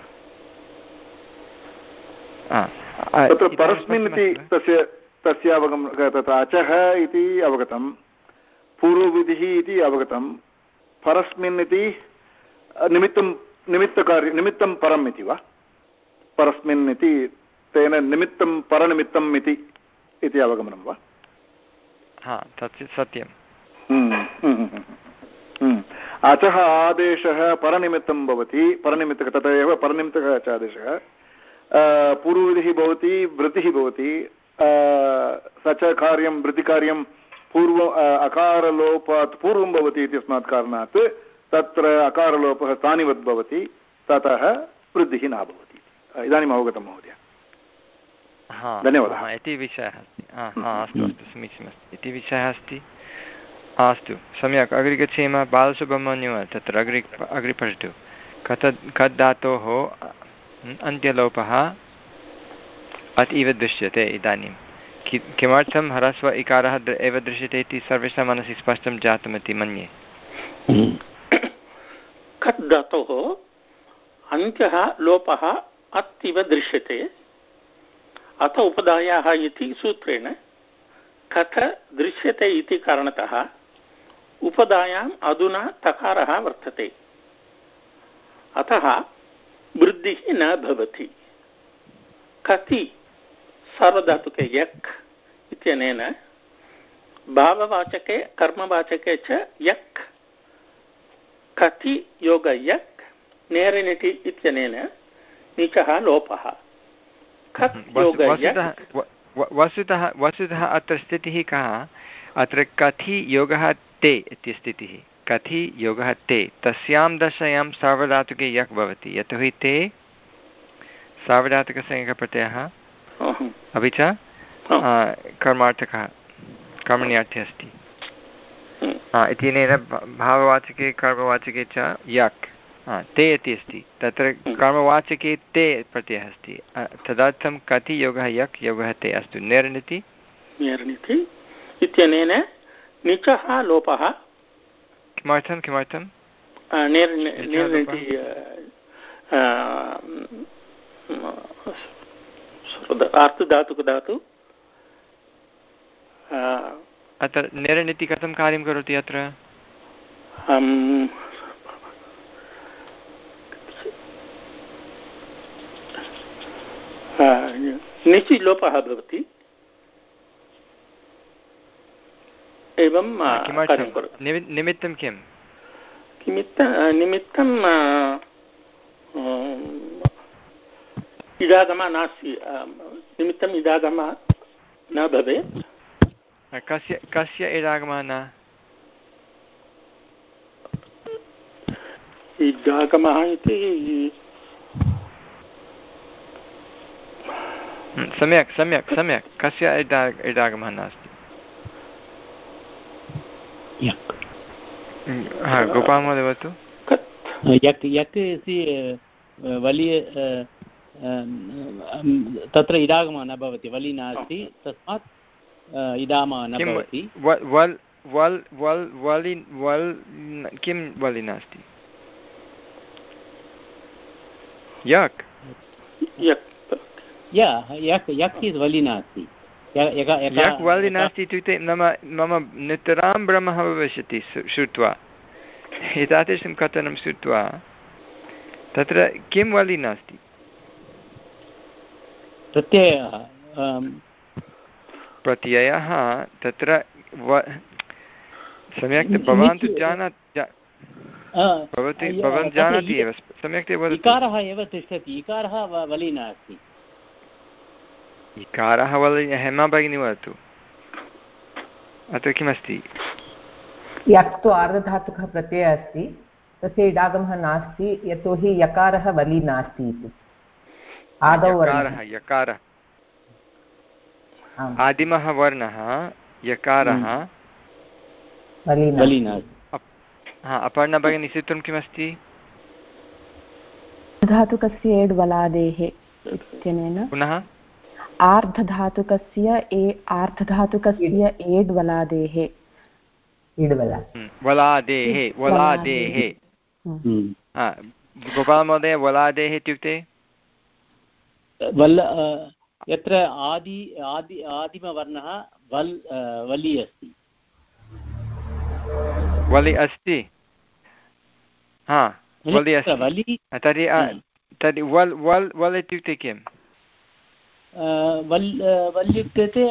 तत्र परस्मिन् इति तस्य तस्य अवगमनं, तत्र अचः इति अवगतं, पूर्वविधिः इति अवगतं, परस्मिन् इति निमित्तं निमित्तकार्य निमित्तं परम् इति वा? परस्मिन् इति तेन निमित्तं परनिमित्तम् इति इति अवगमनं वा? हा, तत् सत्यं। अचः आदेशः परनिमित्तं भवति, परनिमित्तक तत एव परनिमित्तकः च आदेशः। पूर्वविधिः भवति, वृत्तिः भवति, स च कार्यं वृत्तिकार्यं पूर्व अकारलोपात् पूर्वं भवति इत्यस्मात् कारणात् तत्र अकारलोपः स्थानिवत् भवति, ततः वृद्धिः न भवति। इदानीम् अवगतं महोदय, धन्यवादः। इति विषयः अस्ति। अस्तु अस्तु समीचीनमस्ति, इति विषयः अस्ति। अस्तु सम्यक्, अग्रे गच्छेम। बालसुब्रह्मण्यः तत्र अग्रे अग्रे पठतु। कथ कत् धातोः अन्त्यलोपः अतीव दृश्यते इदानीं। कि किमर्थं ह्रस्व इकारः एव दृश्यते इति सर्वेषां मनसि स्पष्टं जातमिति मन्ये। कत् धातोः अन्त्यः लोपः अतीव दृश्यते, अथ उपधायाः इति सूत्रेण कथ दृश्यते इति कारणतः उपधायाम् अधुना तकारः वर्तते, अतः वृद्धिः न भवति। कति सार्वधातुके यक् इत्यनेन भाववाचके कर्मवाचके च यक्, कति योग यक्, नेरनिटि इत्यनेन निचः लोपः। वस्तुतः वस्तुतः अत्र स्थितिः कः? अत्र कथि योगः ते इति स्थितिः। कथि योगः ते, तस्यां दशायां सार्वधातुके यक् भवति, यतोहि ते सार्वधातुकसंज्ञकप्रत्ययः अपि च कर्मार्थकः कर्मण्यार्थे अस्ति। इत्यनेन भाववाचके कर्मवाचके च यक् ते इति अस्ति, तत्र कर्मवाचके ते प्रत्ययः अस्ति, तदर्थं कति योगः यक् योगः ते। अस्तु, नेरनिति नेरनिति इत्यनेन निचः लोपः। किमर्थं किमर्थं नेरनिति आर्धधातुकधातु। अत्र नेरनिति कथं कार्यं करोति? अत्र निचि लोपः भवति, एवं निमित्तं किं निमित्तं इदागमः नास्ति, निमित्तम् इदागमः न भवेत्। कस्य कस्य इदागमः न? इदागमः इति सम्यक् सम्यक् सम्यक् कस्य इदा इदागमः नास्ति? गोपाल महोदय वदतु। यक् यक् इति वलि तत्र इडागमः न भवति, वलि नास्ति, तस्मात् इडागमः न भवति। वल् वल् वल् वलि वल् किं वलि नास्ति? यक् यक् यक् इस् वलि नास्ति। यक् वलि नास्ति इत्युक्ते मम मम नितरां भ्रमः भविष्यति श्रुत्वा, एतादृशं कथनं श्रुत्वा। तत्र किं वलि नास्ति? प्रत्ययः प्रत्ययः तत्र सम्यक् भवान् तु जानाति, भवती भवान् जानाति एव सम्यक् वदति। इकारः एव तिष्ठति, इकारः वलि नास्ति। इकारः वलि, हेमा भगिनी वदतु अत्र किमस्ति? यक् तु आर्धधातुकः प्रत्ययः अस्ति, तस्य इडागमः नास्ति, यतोहि यकारः वलि नास्ति इति। आदौ यकारः यकारः आदिमः वर्णः यकारः वलि नास्ति। हा, अपर्णा भगिनी सूत्रं किमस्ति? धातुकस्य एड् वलादेः इत्यनेन पुनः आर्धधातुकस्य ए आर्धधातुकस्य एड् वलादेः वलादेः वलादेः गोपाल महोदय, वलादेः इत्युक्ते वल् यत्र आदि आदि आदिमवर्णः वल् वलि अस्ति, वलि अस्ति। हा, वलि अस्ति। तर्हि तर्हि वल् वल् वल् इत्युक्ते किम्? वल् वल् इत्युक्ते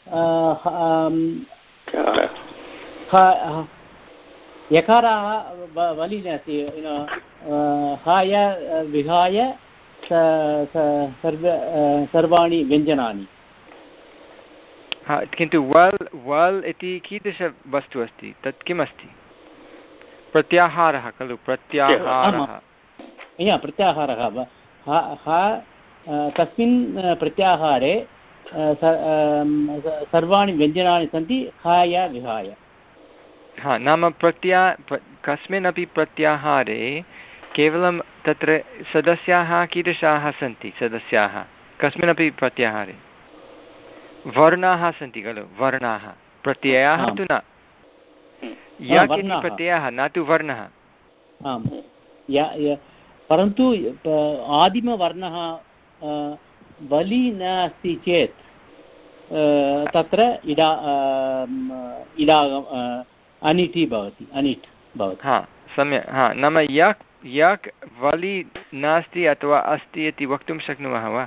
यकारः वलि नास्ति, हाय विहाय सर्व सर्वाणि व्यञ्जनानि। हा किन्तु वल् वल् इति कीदृशवस्तु अस्ति तत् किमस्ति प्रत्याहारः खलु प्रत्याहारः प्रत्याहारः तस्मिन् प्रत्याहारे सर्वाणि व्यञ्जनानि सन्ति हाय विहाय हा नाम प्रत्या कस्मिन् अपि प्रत्याहारे केवलं तत्र सदस्याः कीदृशाः सन्ति सदस्याः कस्मिन्नपि प्रत्याहारे वर्णाः सन्ति खलु वर्णाः प्रत्ययाः तु न यक् इति प्रत्ययः न तु वर्णः परन्तु आदिमवर्णः बलि नास्ति चेत् तत्र इडा इडा अनिटि भवति अनिट् भवति हा सम्यक् हा नाम यक् यक् वलि नास्ति अथवा अस्ति इति वक्तुं शक्नुमः वा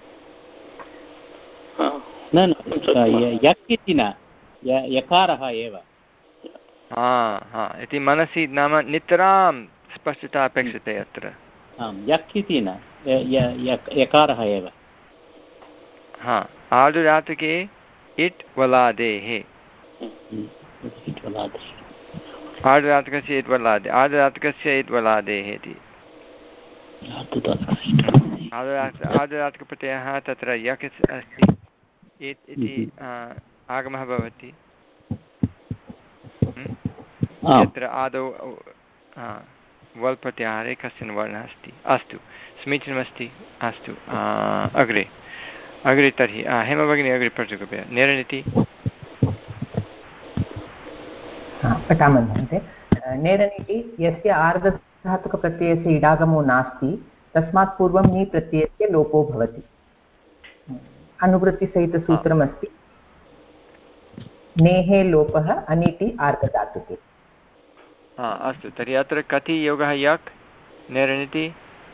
न न यक् इति न यकारः एव हा हा इति मनसि नाम नितरां स्पष्टता अपेक्षते अत्र आम् यक् इति न यकारः एव हा आर्धधातुके इट् वलादेः आर्धधातुकस्य इट् वलादे आर्धधातुकस्य इट् वलादेः इति आर्धधातुकप्रत्ययः तत्र यक् अस्ति इट् इति आगमः भवति यत्र आदौ वल् प्रत्याहारे कश्चन वर्णः अस्ति अस्तु समीचीनमस्ति अस्तु अग्रे अग्रे तर्हि हेमा भगिनी अग्रे पठतु कृपया नेरनिति पठामः महोदय नेरनिति यस्य आर्धधातुकप्रत्ययस्य इडागमो नास्ति तस्मात् पूर्वं नी प्रत्ययस्य लोपो भवति अनुवृत्तिसहितसूत्रमस्ति नेहे लोपः अनिति आर्धधातुके हा अस्तु तर्हि अत्र कति योगः यक् नेरनिति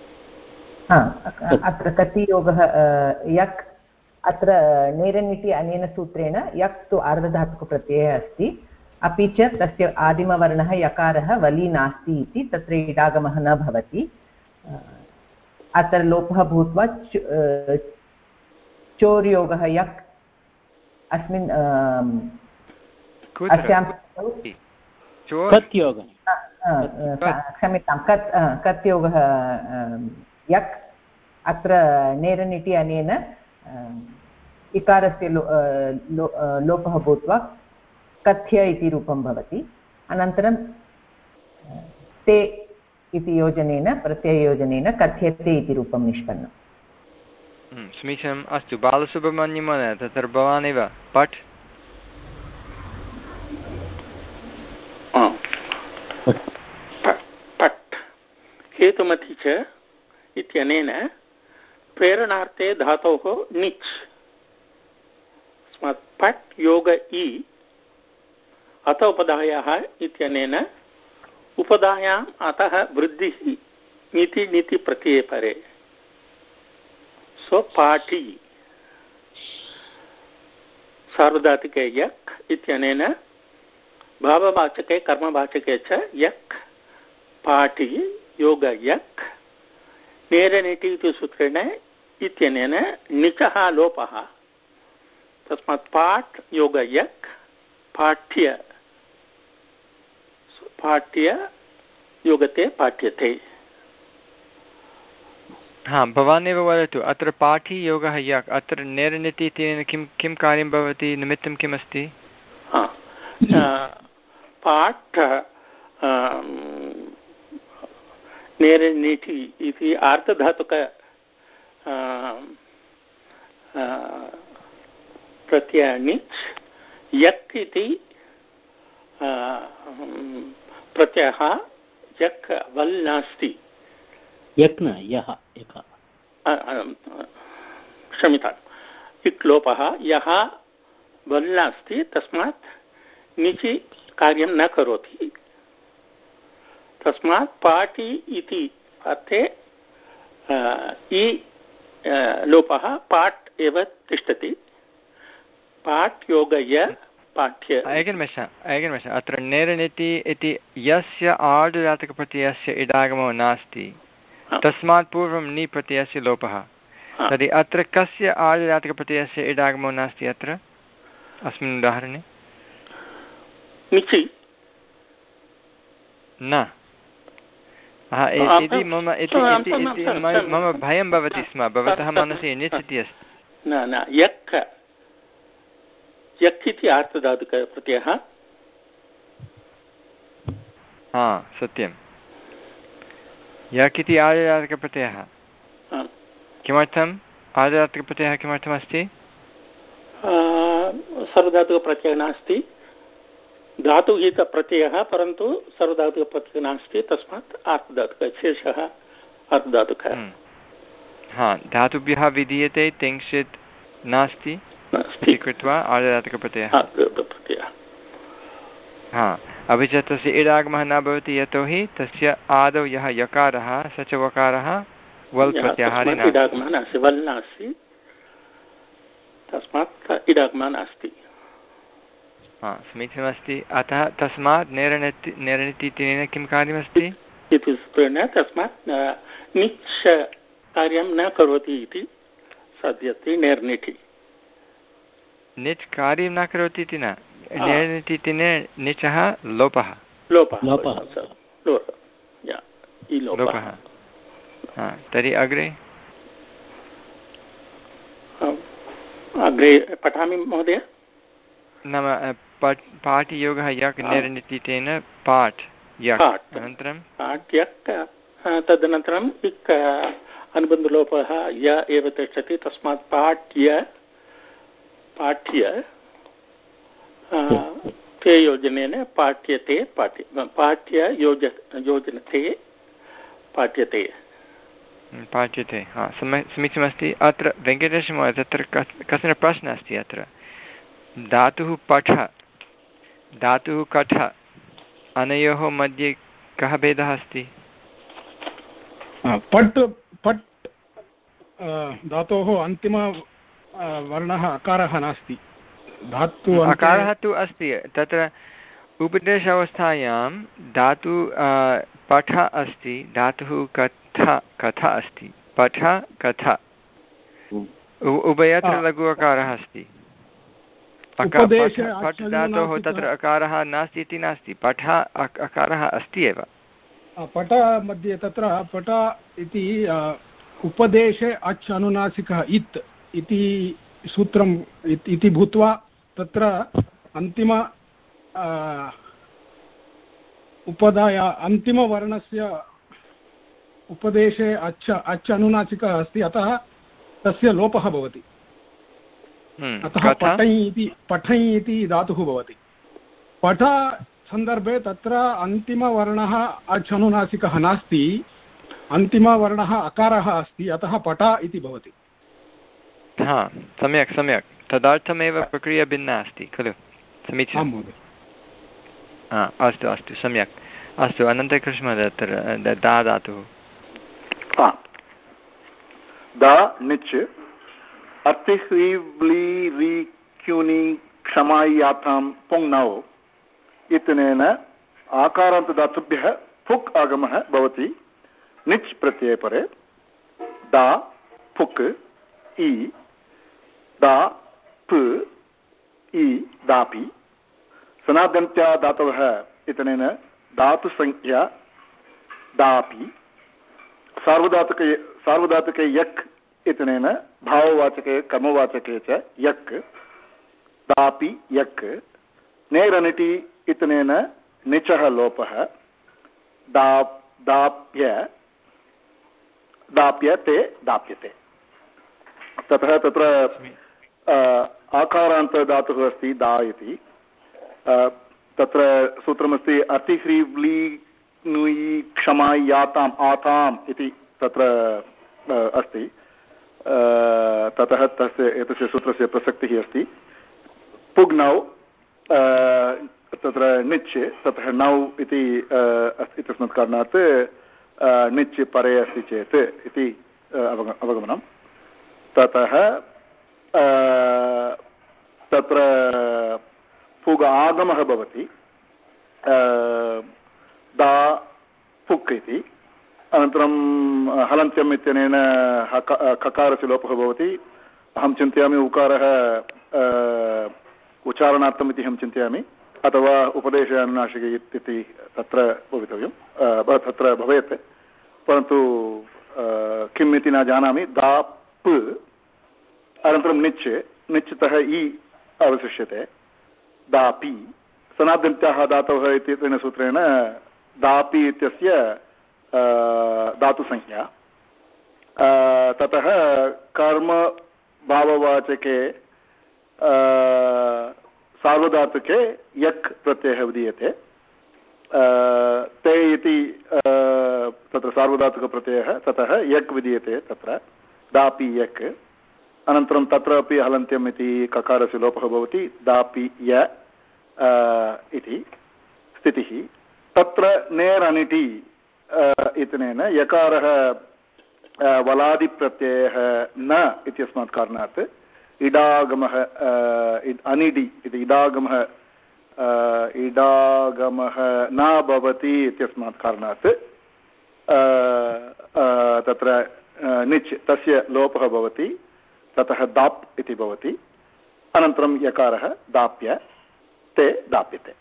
अत्र कति योगः यक् अत्र नेरनिति अनेन सूत्रेण यक् तु आर्धधातुकप्रत्ययः अस्ति अपि च तस्य आदिमवर्णः यकारः वलि नास्ति इति तत्र इडागमः न भवति अत्र लोपः भूत्वा चोर्योगः यक् अस्मिन् अस्यां क्षम्यतां कत् कत् योगः यक् अत्र नेरनिटि अनेन इकारस्य लो लोपः भूत्वा कथ्य इति रूपं भवति अनन्तरं ते इति योजनेन प्रत्यययोजनेन कथ्यते इति रूपं निष्पन्नम् समीचीनम् अस्तु बालसुब्रह्मण्यं महोदय तत्र भवानेव पठ् पट् हेतुमति च इत्यनेन प्रेरणार्थे धातोः निच् स्मात् पट् योग इ अत उपधायाः इत्यनेन उपधायाम् अतः वृद्धिः नीति नीति प्रत्यये परे सो पाठी सार्वधातुके यक् इत्यनेन भाववाचके कर्मवाचके च यक् पाठी योग यक् नेरनिटि इति सूत्रेण इत्यनेन निचः लोपः तस्मात् पाठ योग यक् पाठ्य पाठ्य योगते पाठ्यते हा भवानेव वदतु अत्र पाठी योगः यक् अत्र नेरनिति इत्यनेन किं किं कार्यं भवति निमित्तं किमस्ति पाठ नेरनिटि इति आर्धधातुक प्रत्यय निच् यक् इति प्रत्ययः यक् वल् नास्ति यक् न यः क्षम्यताम् इक् लोपः यः वल् नास्ति तस्मात् निचि कार्यं न करोति तस्मात् पाठी इति अर्थे इ लोपः पाठ एव तिष्ठति पाठ योगय पाठ्य एकनिमेष एकनिमेष अत्र नेरनिति इति यस्य आर्धधातुकप्रत्ययस्य इडागमो नास्ति तस्मात् पूर्वं नि प्रत्ययस्य लोपः तर्हि अत्र कस्य आर्धधातुकप्रत्ययस्य इडागमो नास्ति अत्र अस्मिन् उदाहरणे निचि न इति मम इति मम भयं भवति स्म भवतः मनसि निच् इति अस्ति न न यक् यक् इति आर्धधातुकप्रत्ययः हा सत्यं यक् इति आर्धधातुकप्रत्ययः किमर्थम् आर्धधातुकप्रत्ययः किमर्थमस्ति सर्वधातुकप्रत्ययः नास्ति धातुगीतप्रत्ययः परन्तु सर्वधातुकप्रत्ययः नास्ति तस्मात् आर्धधातुकः शेषः आर्धधातुकः हा धातुभ्यः विधीयते तिंशित् नास्ति इति कृत्वा आर्धधातुकप्रत्ययः हा अपि च तस्य इडागमः न भवति यतोहि तस्य आदौ यः यकारः स च वकारः वल् प्रत्याहारे नास्ति तस्मात् इडागमः नास्ति हा समीचीनमस्ति अतः तस्मात् नेरनिति नेरनितीतेन किं कार्यमस्ति इति सूत्रेण तस्मात् निच् कार्यं न करोति इति साध्यते नेर्निठि निच् कार्यं न करोति इति न नेरनितीतेन निचः लोपः लोपः लोपः हा तर्हि अग्रे अग्रे पठामि महोदय नाम पट् पाठयोगः यक् निरनितीतेन पाठ् यक् अनन्तरं पाठ् यक् तदनन्तरम् इक् अनुबन्धलोपः य एव तिष्ठति तस्मात् पाठ्य पाठ्य ते योजनेन पाठ्यते पाठ्य पाठ्य योज योजनते पाठ्यते पाठ्यते हा समीचीनमस्ति अत्र वेङ्कटेशमहोदय तत्र कश्चन प्रश्नः अस्ति अत्र धातुः पठ धातुः कठ अनयोः मध्ये कः भेदः अस्ति पट् पट् धातोः अन्तिम वर्णः अकारः नास्ति धातु अकारः तु अस्ति तत्र उपदेश अवस्थायां धातु पठ अस्ति धातुः कथ कथ अस्ति पठ कथ उभयत्र लघु अकारः अस्ति पठ धातोः तत्र अकारः नास्ति इति नास्ति पठ अकारः अस्ति एव पठ मध्ये तत्र पठ इति उपदेशे अच् अनुनासिकः इत् इति सूत्रम् इति भूत्वा तत्र अन्तिम उपदाय अन्तिमवर्णस्य उपदेशे अच् अच् अनुनासिकः अस्ति अतः तस्य लोपः भवति अतः पठै इति पठै इति धातुः भवति पठ सन्दर्भे तत्र अन्तिमवर्णः अच् अनुनासिकः नास्ति अन्तिमवर्णः अकारः अस्ति अतः पठ इति भवति हा सम्यक् सम्यक् तदर्थमेव प्रक्रिया भिन्ना अस्ति खलु समीचीनं हा अस्तु अस्तु सम्यक् अस्तु अनन्तकृष्णमहोदय अत्र दा धातुः दा निच् अतिह्रीव्लीरीक्यूनि क्षमायाथां पुङ्नौ इत्यनेन आकारान्तधातुभ्यः फुक् आगमः भवति निच् प्रत्यये परे दा फुक् इ दा प इ दापि सनाद्यन्त्या धातवः इत्यनेन धातुसंख्या दापि सार्वधातुके सार्वधातुके यक् इत्यनेन भाववाचके कर्मवाचके च यक् दापि यक् नेरनिटि इत्यनेन निचः लोपः दाप् दाप्य दाप्यते दाप्यते ततः तत्र आकारान्तधातुः अस्ति दा इति तत्र सूत्रमस्ति अतिह्रीव्ली नुयि क्षमा याताम् आताम् इति तत्र अस्ति ततः तस्य एतस्य सूत्रस्य प्रसक्तिः अस्ति पुग्नौ तत्र निच् ततः नौ इति अस्ति तस्मात् कारणात् निच् परे अस्ति चेत् इति अवग अवगमनं ततः तत्र पुग आगमः भवति दा पुक् इति अनन्तरं हलन्त्यम् इत्यनेन हक खकारस्य लोपः भवति अहं चिन्तयामि उकारः उच्चारणार्थम् इति अहं चिन्तयामि, अथवा उपदेशे अनुनासिके इति तत्र भवितव्यं तत्र भवेत्, परन्तु किम् इति न जानामि। दाप् अनन्तरं निच्, निच्तः इ अवशिष्यते, दापि। सनाद्यन्त्याः धातवः इत्यनेन सूत्रेण दापि इत्यस्य धातुसंज्ञा। ततः कर्मभाववाचके सार्वधातुके यक् प्रत्ययः विधीयते। ते इति तत्र सार्वधातुकप्रत्ययः, ततः यक् विधीयते तत्र, दापि यक्। अनन्तरं तत्र अपि हलन्त्यम् इति ककारस्य लोपः भवति, दापि य इति स्थितिः। तत्र नेर् अनिटि इत्यनेन यकारः वलादिप्रत्ययः न इत्यस्मात् कारणात् इडागमः अनिडि इति इडागमः इडागमः न भवति इत्यस्मात् कारणात् तत्र निच् तस्य लोपः भवति, ततः दाप् इति भवति। अनन्तरं यकारः दाप्य, ते दाप्यते।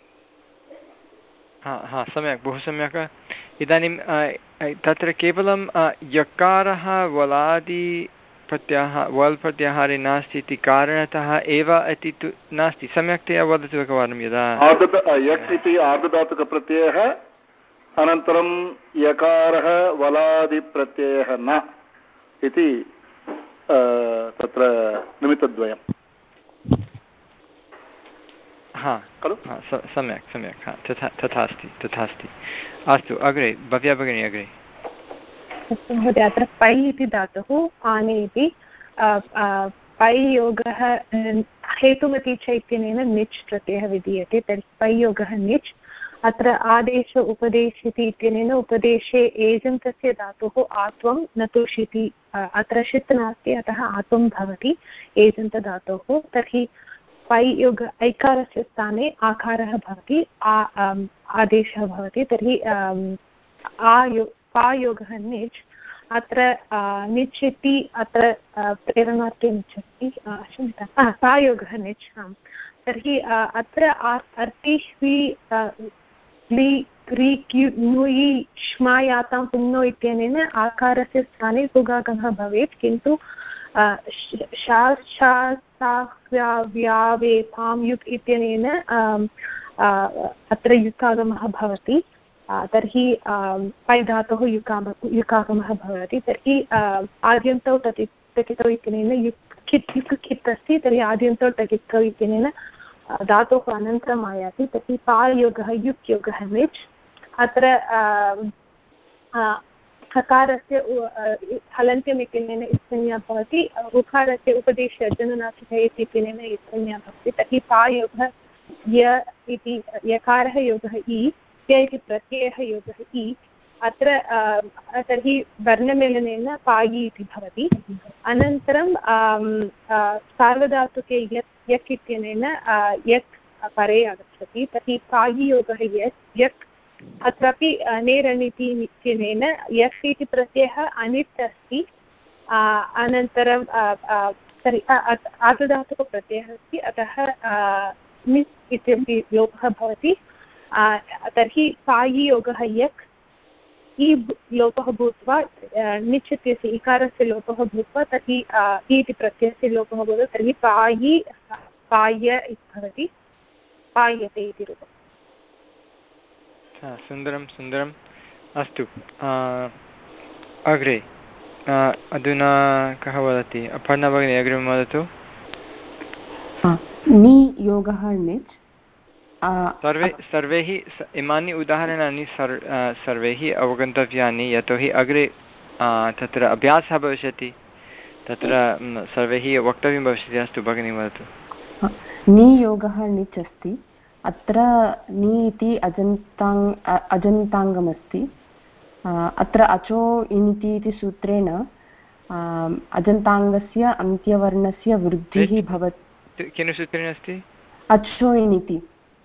हा हा सम्यक्, बहु सम्यक्। इदानीं तत्र केवलं यकारः वलादि प्रत्याहार वल् प्रत्याहारे नास्ति इति कारणतः एव इति तु नास्ति। सम्यक्तया वदतु एकवारं। यदा यक् इति आर्धधातुकप्रत्ययः, अनन्तरं यकारः वलादिप्रत्ययः न इति तत्र निमित्तद्वयं हा खलु। सम्यक् सम्यक्, हा तथा तथा अस्ति तथा अस्ति। अस्तु, अग्रे भव्या भगिनी, अग्रे। अस्तु महोदय, अत्र पै इति धातुः आने इति पै योगः हेतुमति च इत्यनेन निच् प्रत्ययः विधीयते। तर्हि पै योगः निच्। अत्र आदेश उपदेशति इत्यनेन उपदेशे एजन्तस्य धातुः आत्वं न तु शिति। अत्र षित् नास्ति, अतः आत्वं भवति एजन्तधातोः। तर्हि पै योग ऐकारस्य स्थाने आकारः भवति, आदेशः भवति। तर्हि आयो पायोगः निच्। अत्र निच् इति अत्र प्रेरणार्थे निच् अस्ति, क्षम्यतां, पायोगः निच्। आम्, तर्हि अत्र अर्ति ह्वी लि रि क्यु नुयि श्मायातां पुङ्नो इत्यनेन आकारस्य स्थाने सुगागमः भवेत्, किन्तु शा शा सा व्या व्यावे पां युक् इत्यनेन अत्र युकागमः भवति। तर्हि पै धातोः युकाम युकागमः भवति। तर्हि आद्यन्तौ टकि टकितौ इत्यनेन युक् खित् युक् खित् अस्ति, तर्हि आद्यन्तौ टकितौ इत्यनेन धातोः अनन्तरम् आयाति। तर्हि पायोगः युक् योगः निच्। अत्र हकारस्य हलन्त्यम् इत्यनेन इत्संज्ञा भवति, उकारस्य उपदेशे जननासिकः इत्यनेन इत्संज्ञा भवति। तर्हि पायोगः य इति यकारः योगः इ, इति प्रत्ययः योगः इ। अत्र तर्हि वर्णमेलनेन पायि इति भवति। अनन्तरं सार्वधातुके यत् यक् इत्यनेन यक् परे आगच्छति। तर्हि पायि योगः यत् यक्। अत्रापि नेरनिति इत्यनेन यक् इति प्रत्ययः अनिट् अस्ति। अनन्तरं तर्हि आर्धधातुकप्रत्ययः अस्ति, अतः निस् इत्यपि लोपः भवति। तर्हि पायि योगः यक्, इ लोपः भूत्वा निच् इत्यस्य इकारस्य लोपः भूत्वा तर्हि इ इति प्रत्ययस्य लोपः भवति। तर्हि पायि पाय इति भवति, पायते इति रूपम्। सुन्दरं सुन्दरम्। अस्तु, अग्रे अधुना कः वदति? अपर्णा भगिनी अग्रिमं वदतु। नि योगः निच्। सर्वे सर्वैः इमानि उदाहरणानि सर् सर्वैः अवगन्तव्यानि, यतोहि अग्रे तत्र अभ्यासः भविष्यति, तत्र सर्वैः वक्तव्यं भविष्यति। अस्तु भगिनी वदतु। नि योगः निच् अस्ति। अत्र नि इति अजन्ताङ् अजन्ताङ्गमस्ति। अत्र अचो इनिति इति सूत्रेण अजन्ताङ्गस्य अन्त्यवर्णस्य वृद्धिः भवति। केन सूत्रेण अस्ति? अचो इनिति।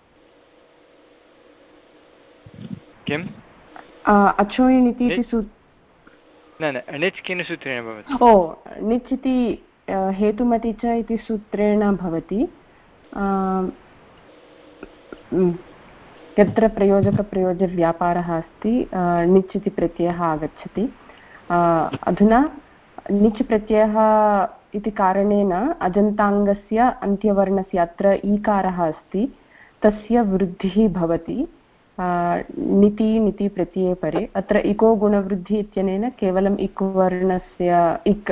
किम्? अचो इनिति इति सूत्र न न निच् केन सूत्रेण भवति? ओ निच् इति हेतुमति च इति सूत्रेण भवति। यत्र प्रयोजकप्रयोजव्यापारः अस्ति णिच् इति प्रत्ययः आगच्छति। अधुना णिच् प्रत्ययः इति कारणेन अजन्ताङ्गस्य अन्त्यवर्णस्य अत्र ईकारः अस्ति तस्य वृद्धिः भवति णिति णिति प्रत्यये परे। अत्र इको गुणवृद्धि इत्यनेन केवलम् इक् वर्णस्य इक्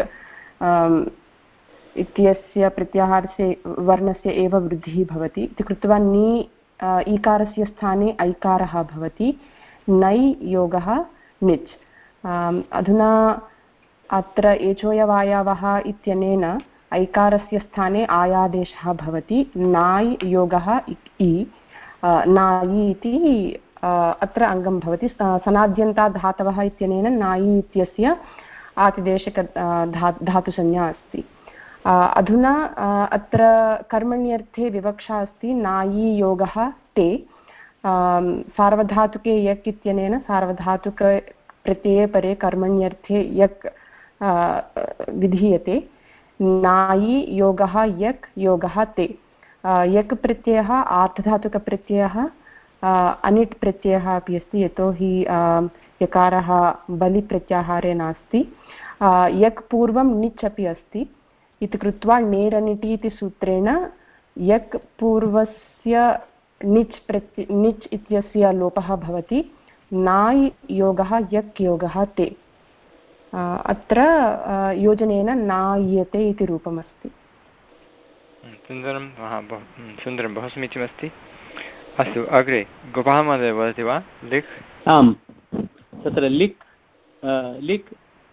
इत्यस्य प्रत्याहारस्य वर्णस्य एव वृद्धिः भवति इति कृत्वा नि ईकारस्य स्थाने ऐकारः भवति नै योगः णिच्। अधुना अत्र एचोयवायावः इत्यनेन ऐकारस्य स्थाने आयादेशः भवति नाय् योगः इ नायि इति अत्र अङ्गं भवति। सनाद्यन्तात् धातवः इत्यनेन नायि इत्यस्य आतिदेशक धा धातुसंज्ञा अस्ति। अधुना अत्र कर्मण्यर्थे विवक्षा अस्ति नायि योगः ते। सार्वधातुके यक् इत्यनेन सार्वधातुकप्रत्यये परे कर्मण्यर्थे यक् विधीयते। नायि योगः यक् योगः ते। यक् प्रत्ययः आर्धधातुकप्रत्ययः अनिट् प्रत्ययः अपि अस्ति यतोहि यकारः बलिप्रत्याहारे नास्ति। यक् पूर्वं णिच् अपि अस्ति इति कृत्वा नेरनिटि इति सूत्रेण यक् पूर्वस्य णिच् प्रत्य णिच् इत्यस्य लोपः भवति नाय् योगः यक् योगः ते। अत्र योजनेन नाय्यते इति रूपमस्ति। सुन्दरं सुन्दरं बहु समीचीनमस्ति। अस्तु अग्रे गोपाः महोदय वदति वा? लिख्। आम् तत्र लिक् लिक्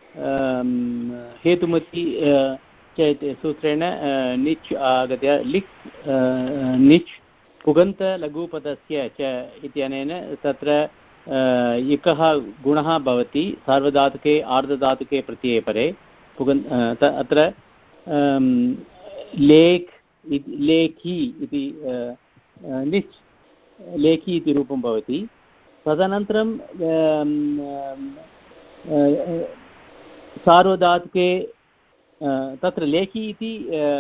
हेतुमति चेत् सूत्रेण णिच् आगत्य लिक् णिच् पुगन्तलघुपदस्य च इत्यनेन तत्र इकः गुणः भवति सार्वधातुके आर्धधातुके प्रत्यये परे पुगन् अत्र लेख् लेखी इति णिच् लेखी इति रूपं भवति। तदनन्तरं सार्वधातुके तत्र लेखी इति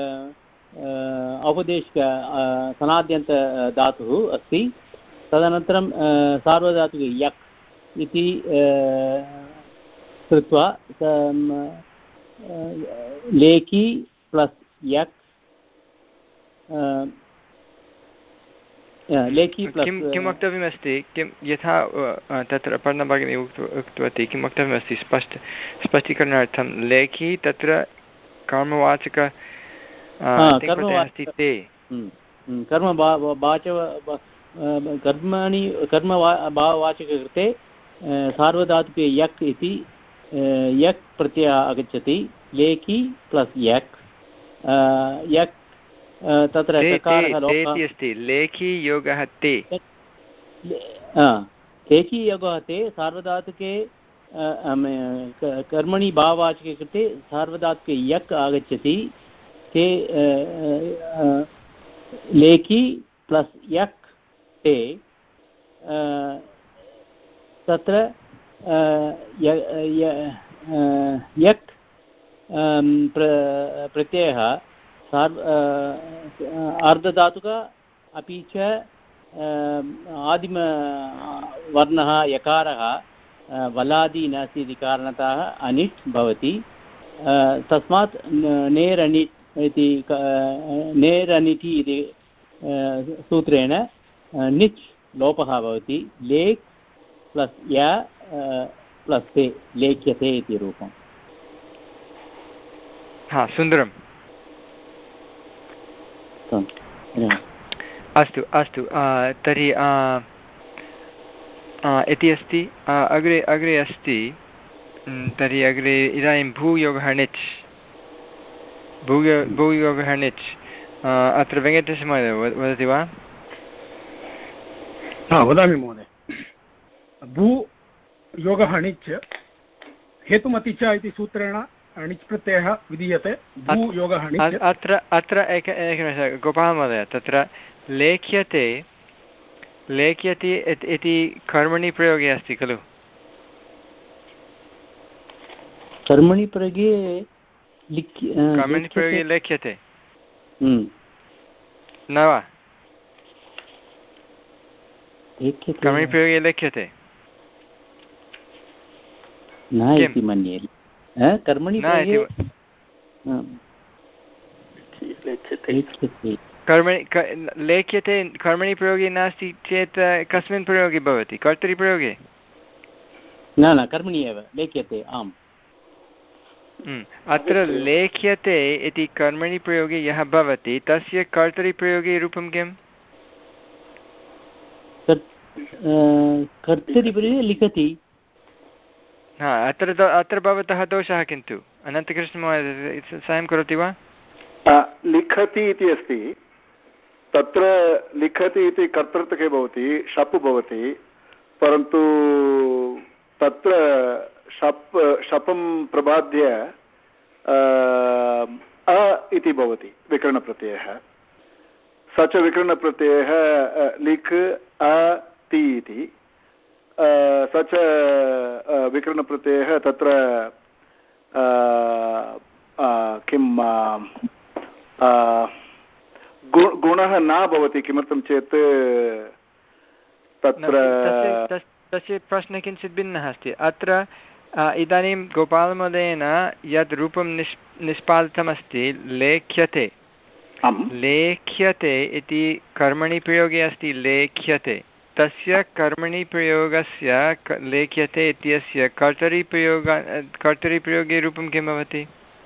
औपदेशिक सनाद्यन्त धातुः अस्ति। तदनन्तरं सार्वधातुके यक् इति कृत्वा लेखी प्लस् यक् लेखी प्लस् किं किं वक्तव्यमस्ति किं यथा तत्र पर्णभगिनी उक्तवती किं वक्तव्यमस्ति स्पष्ट स्पष्टीकरणार्थं लेखी तत्र कर्मवाचक अस्ति ते कर्म कर्मणि कर्म भाववाचके कृते सार्वधातुके यक् इति यक् प्रत्ययः आगच्छति लेखी प्लस् यक् यक् तत्र अस्ति लेखी योगः ते लेखी योगः ते सार्वधातुके कर्मणि भाववाचके कृते सार्वधातुके यक् आगच्छति ते लेखी प्लस् यक् ते तत्र यक् प्रत्ययः आर्धधातुक अपि च आदिमवर्णः यकारः वलादि नास्ति इति कारणतः अनिट् भवति। तस्मात् नेरनिट् इति नेरनिटि इति सूत्रेण णिच् लोपः भवति लेक् प्लस् य प्लस् ते लेख्यते इति रूपम्। हा सुन्दरम्। अस्तु अस्तु तर्हि इति अस्ति अग्रे अग्रे अस्ति तर्हि अग्रे इदानीं भूयोगः णिच् भूय भूयोगः णिच् अत्र वेङ्कटेशमहोदय वदति वा? हा वदामि महोदय। भूयोगः णिच् हेतुमति च इति सूत्रेण णिच् प्रत्ययः विधीयते। भूयोगः णिच् अत्र अत्र एक एकनिमिषः गोपाः महोदय तत्र लेख्यते लेख्यते इति कर्मणि प्रयोगे अस्ति खलु? कर्मणि प्रयोगे कर्मणि प्रयोगे लेख्यते न वा? कर्मणिप्रयोगे लिख्यते न इति मन्ये। कर्मणि कर्मणि लेख्यते कर्मणि प्रयोगे नास्ति चेत् कस्मिन् प्रयोगे भवति? कर्तरिप्रयोगे? न न कर्मणि एव लेख्यते। आम्, अत्र लेख्यते इति कर्मणि प्रयोगे यः भवति तस्य कर्तरिप्रयोगे रूपं किम्? कर्तरिप्रयोगे लिखति। हा, अत्र अत्र भवतः दोषः। किन्तु अनन्तकृष्णमहोदय साहाय्यं करोति वा? लिखति इति अस्ति, तत्र लिखति इति कर्तृत्वके भवति, शप् भवति, परन्तु तत्र शप् शपं प्रबाद्य अ इति भवति विकरणप्रत्ययः। स च विकरणप्रत्ययः लिख् अ ति इति। स च विकरणप्रत्ययः तत्र किं गुणः न भवति। किमर्थं चेत् तत्र तस्य प्रश्नः किञ्चित् भिन्नः अस्ति। अत्र इदानीं गोपालमहोदयेन यद् रूपं निष् निष्पादितमस्ति लेख्यते, लेख्यते इति कर्मणि प्रयोगे अस्ति। लेख्यते तस्य कर्मणि प्रयोगस्य लेख्यते इत्यस्य कर्तरिप्रयोग कर्तरिप्रयोगे रूपं किं भवति?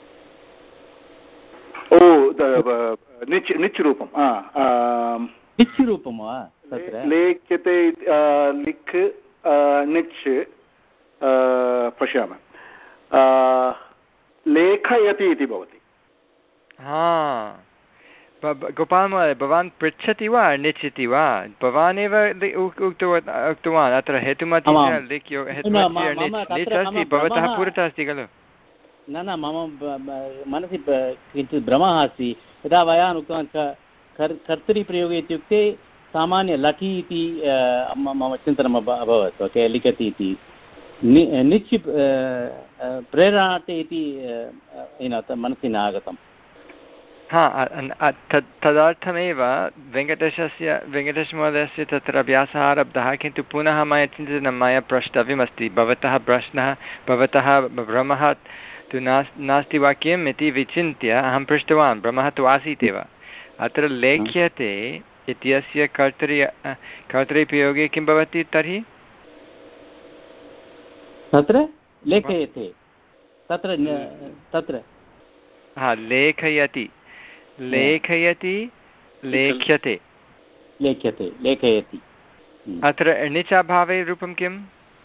ओ निच् निच् रूपं निच् रूपं वा? लेख्यते लिख् निच् पश्यामः, लेखयति इति भवति। हा, गोपालमहोदय भवान् पृच्छति वा निच् इति वा? भवान् एव उक्तवान् उक्तवान् अत्र हेतुमति अस्ति, भवतः पुरतः अस्ति खलु? न न मम मनसि किञ्चित् भ्रमः अस्ति। यदा वयान् उक्तवान् कर्तरिप्रयोगे इत्युक्ते सामान्य लकि इति मम चिन्तनम् अभवत्। ओके, लिखति इति निच् प्रेरणार्थे इति मनसि न आगतम्। हा, तदर्थमेव वेङ्कटेशस्य वेङ्कटेशमहोदयस्य तत्र अभ्यासः आरब्धः। किन्तु पुनः मया चिन्तितं, मया प्रष्टव्यमस्ति। भवतः प्रश्नः, भवतः भ्रमः तु नास् नास्ति वा किम् इति विचिन्त्य अहं पृष्टवान्। भ्रमः तु आसीत् एव। अत्र लेख्यते इत्यस्य कर्तरि कर्तरिप्रयोगे किं भवति तर्हि? तत्र लेखयते, तत्र तत्र हा, लेखयति लेखयति लेख्यते लेख्यते लेखयति। अत्र णिच अभावे रूपं किम्?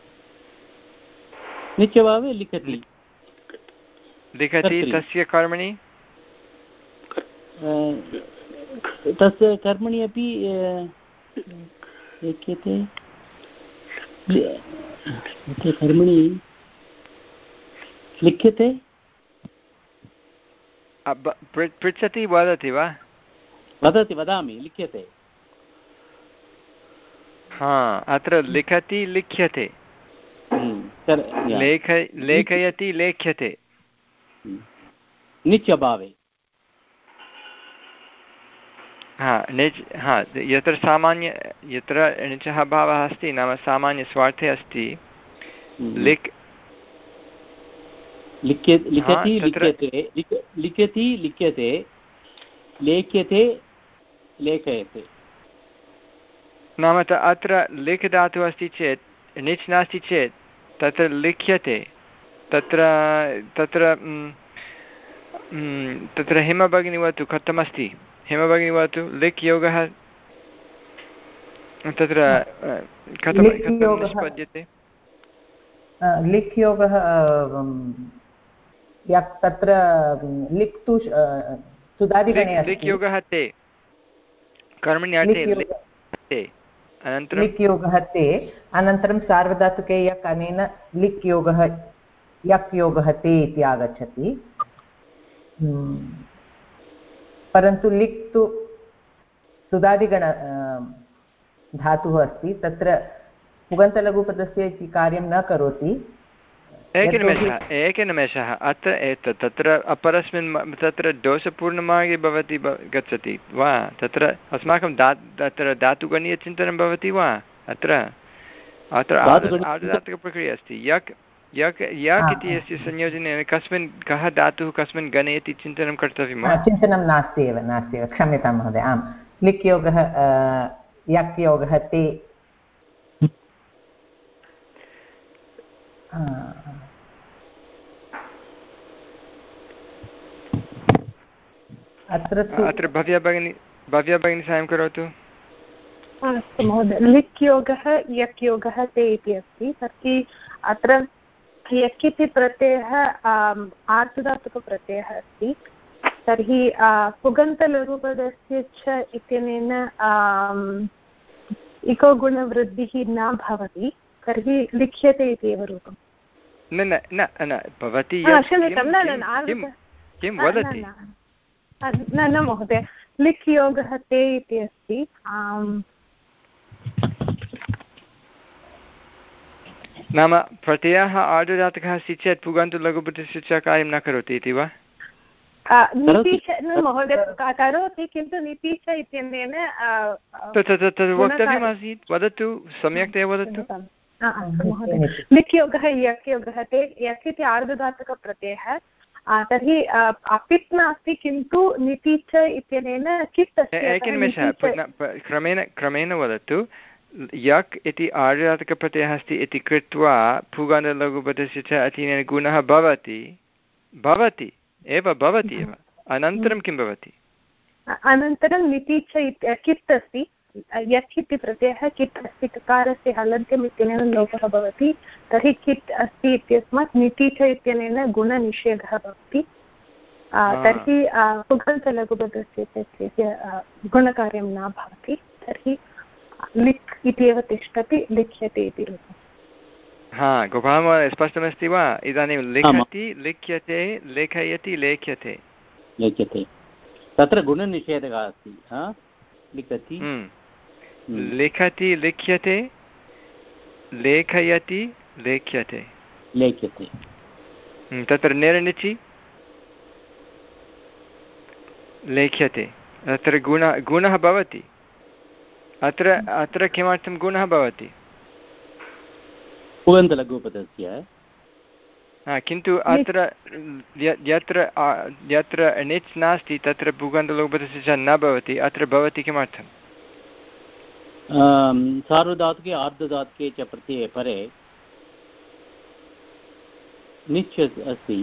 णिच अभावे लिखति लिखति तस्य कर्मणि तस्य कर्मणि अपि लिख्यते कर्मणि लिख्यते। पृच्छति वदति वा? वदति वदामि लिख्यते। हा, अत्र लिखति लिख्यते, लेख लेखयति लेख्यते। निच् अभावे। हा, निच् हा, यत्र सामान्य यत्र णिचः अभावः अस्ति नाम सामान्यस्वार्थे अस्ति। लिख् लिख्यति लिखति लिख्यते लिखति लिख्यते लेख्यते लेखयते। नाम अत्र लिख् धातुः अस्ति चेत् णिच् नास्ति चेत् तत्र लिख्यते। तत्र तत्र तत्र हेमभगिनी वदतु कथमस्ति? हेमभगिनी वदतु, लिख् योगः तत्र कथं निष्पद्यते? लिख् योगः तत्र लिख् तु सुदादिगणे अस्ति। लिख् योगः ते कर्मण्यर्थे ते, अनन्तरं लिख् योगः ते, अनन्तरं सार्वधातुके यक् अनेन लिख् योगः यक् योगः ते इति आगच्छति। परन्तु लिख् तु सुदादिगण धातुः अस्ति, तत्र पुगन्तलघुपदस्य इति कार्यं न करोति। एकनिमेषः एकनिमेषः अत्र एतत् तत्र अपरस्मिन् तत्र दोषपूर्णमार्गे भवति गच्छति वा तत्र अस्माकं दा तत्र धातुगणीयचिन्तनं भवति वा अत्र अत्र आर्धधातुकप्रक्रिया अस्ति यक् यक् यक् इति अस्य संयोजनेन कस्मिन् कः धातुः कस्मिन् गणे इति चिन्तनं कर्तव्यं वा चिन्तनं नास्ति एव नास्ति एव क्षम्यतां महोदय आम् लिक् योगः यक् योगः ते अत्र अत्र भव्या भगिनी भव्या भगिनी साहाय्यं करोतु। अस्तु महोदय लिक् योगः यक् योगः ते इति अस्ति तर्हि अत्र यक् इति प्रत्ययः आर्धधातुकप्रत्ययः अस्ति तर्हि पुगन्तलघुपदस्य च इत्यनेन इको गुणवृद्धिः न भवति तर्हि लिख्यते इति एव रूपम् न न न न भवति क्षम्यतां न न किं वदति न न महोदय लिक् योगः ते इति अस्ति नाम प्रत्ययः आर्धधातुकः अस्ति चेत् पुगन्तलघुपदस्य च कार्यं न करोति इति वा नितीश न महोदय करोति किन्तु नितीश इत्यनेन तत् वक्तव्यमासीत् वदतु सम्यक्तया वदतु लिक् योगः यक् योगः ते यक् इति आर्धधातुकप्रत्ययः तर्हि अपित् नास्ति किन्तु नितीच इत्यनेन कित् अस्ति एकनिमेषः क्रमेण क्रमेण वदतु यक् इति आर्धधातुकप्रत्ययः अस्ति इति कृत्वा पुगन्तलघुपदस्य च अतिनेन गुणः भवति भवति एव भवति एव अनन्तरं किं भवति अनन्तरं नितीच कित् अस्ति यक् इति प्रत्ययः कित् अस्ति ककारस्य हलन्त्यम् इत्यनेन लोपः भवति तर्हि कित् अस्ति इत्यस्मात् नितीच इत्यनेन गुणनिषेधः भवति तर्हि पुगन्तलघुपदस्य इत्यस्य गुणकार्यं न भवति तर्हि लिक् इति एव तिष्ठति लिख्यते इति रूपम् हा गोपाल स्पष्टमस्ति वा इदानीं लिखति लिख्यते लेखयति लेख्यते लेख्यते तत्र गुणनिषेधः अस्ति लिखति लिखति लिख्यते लेखयति लेख्यते लेख्यते तत्र निरनिचि लेख्यते तत्र गुण गुणः भवति अत्र अत्र किमर्थं गुणः भवति पुगन्तलघुपदस्य किन्तु अत्र यत्र यत्र णिच् नास्ति तत्र पुगन्तलघुपदस्य च न भवति अत्र भवति किमर्थं सार्वधातुके आर्धधातुके च प्रत्यये परे निच् अस्ति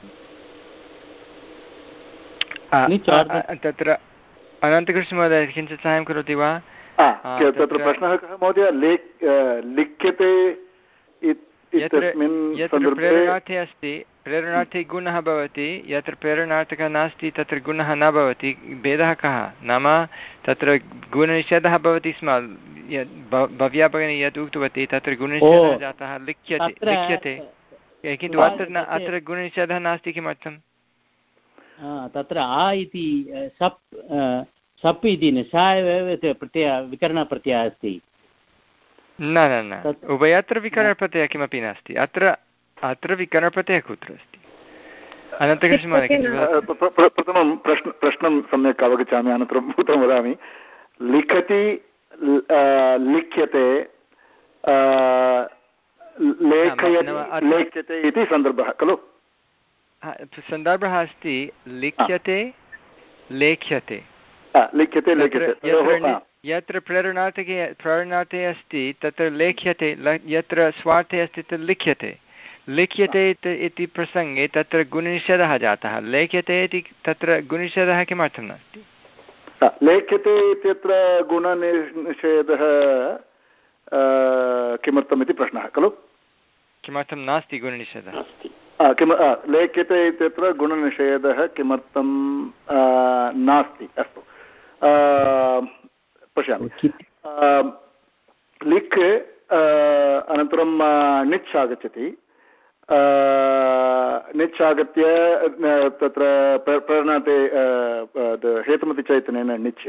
तत्र अनन्तकृष्णमहोदय किञ्चित् साहाय्यं करोति वा तत्र प्रश्नः कः महोदय लिख्यते यत्र प्रेरणार्थे अस्ति प्रेरणार्थे गुणः भवति यत्र प्रेरणार्थकः नास्ति तत्र गुणः न भवति भेदः कः नाम तत्र गुणनिषेधः भवति स्म भव्या भगिनी यत् उक्तवती तत्र गुणनिषेधः जातः लिख्यते लिख्यते किन्तु अत्र न अत्र गुणनिषेधः नास्ति किमर्थं तत्र आ इति सप् सप् इति सा एव प्रत्ययः विकरणप्रत्ययः अस्ति न न न उभयत्र विकरणप्रत्ययः किमपि नास्ति अत्र अत्र विकरणप्रत्ययः कुत्र अस्ति अनन्तरं प्रथमं प्रश्न प्रश्नं सम्यक् अवगच्छामि अनन्तरं उत्तरं वदामि लिखति लिख्यते लेख्यते इति सन्दर्भः खलु सन्दर्भः अस्ति लिख्यते लेख्यते लिख्यते लेख्यते यत्र प्रेरणार्थके प्रेरणार्थे अस्ति तत्र लेख्यते यत्र स्वार्थे अस्ति तत्र लिख्यते लिख्यते इति प्रसङ्गे तत्र गुणनिषेधः जातः लेख्यते इति तत्र गुणनिषेधः किमर्थं नास्ति लेख्यते इत्यत्र गुणनिषेधः किमर्थम् इति प्रश्नः खलु किमर्थं नास्ति गुणनिषेधः किं लेख्यते इत्यत्र गुणनिषेधः किमर्थं नास्ति अस्तु पश्यामि लिख् अनन्तरं णिच् आगच्छति णिच् आगत्य तत्र प्रेरणाते हेतुमति च इत्यनेन णिच्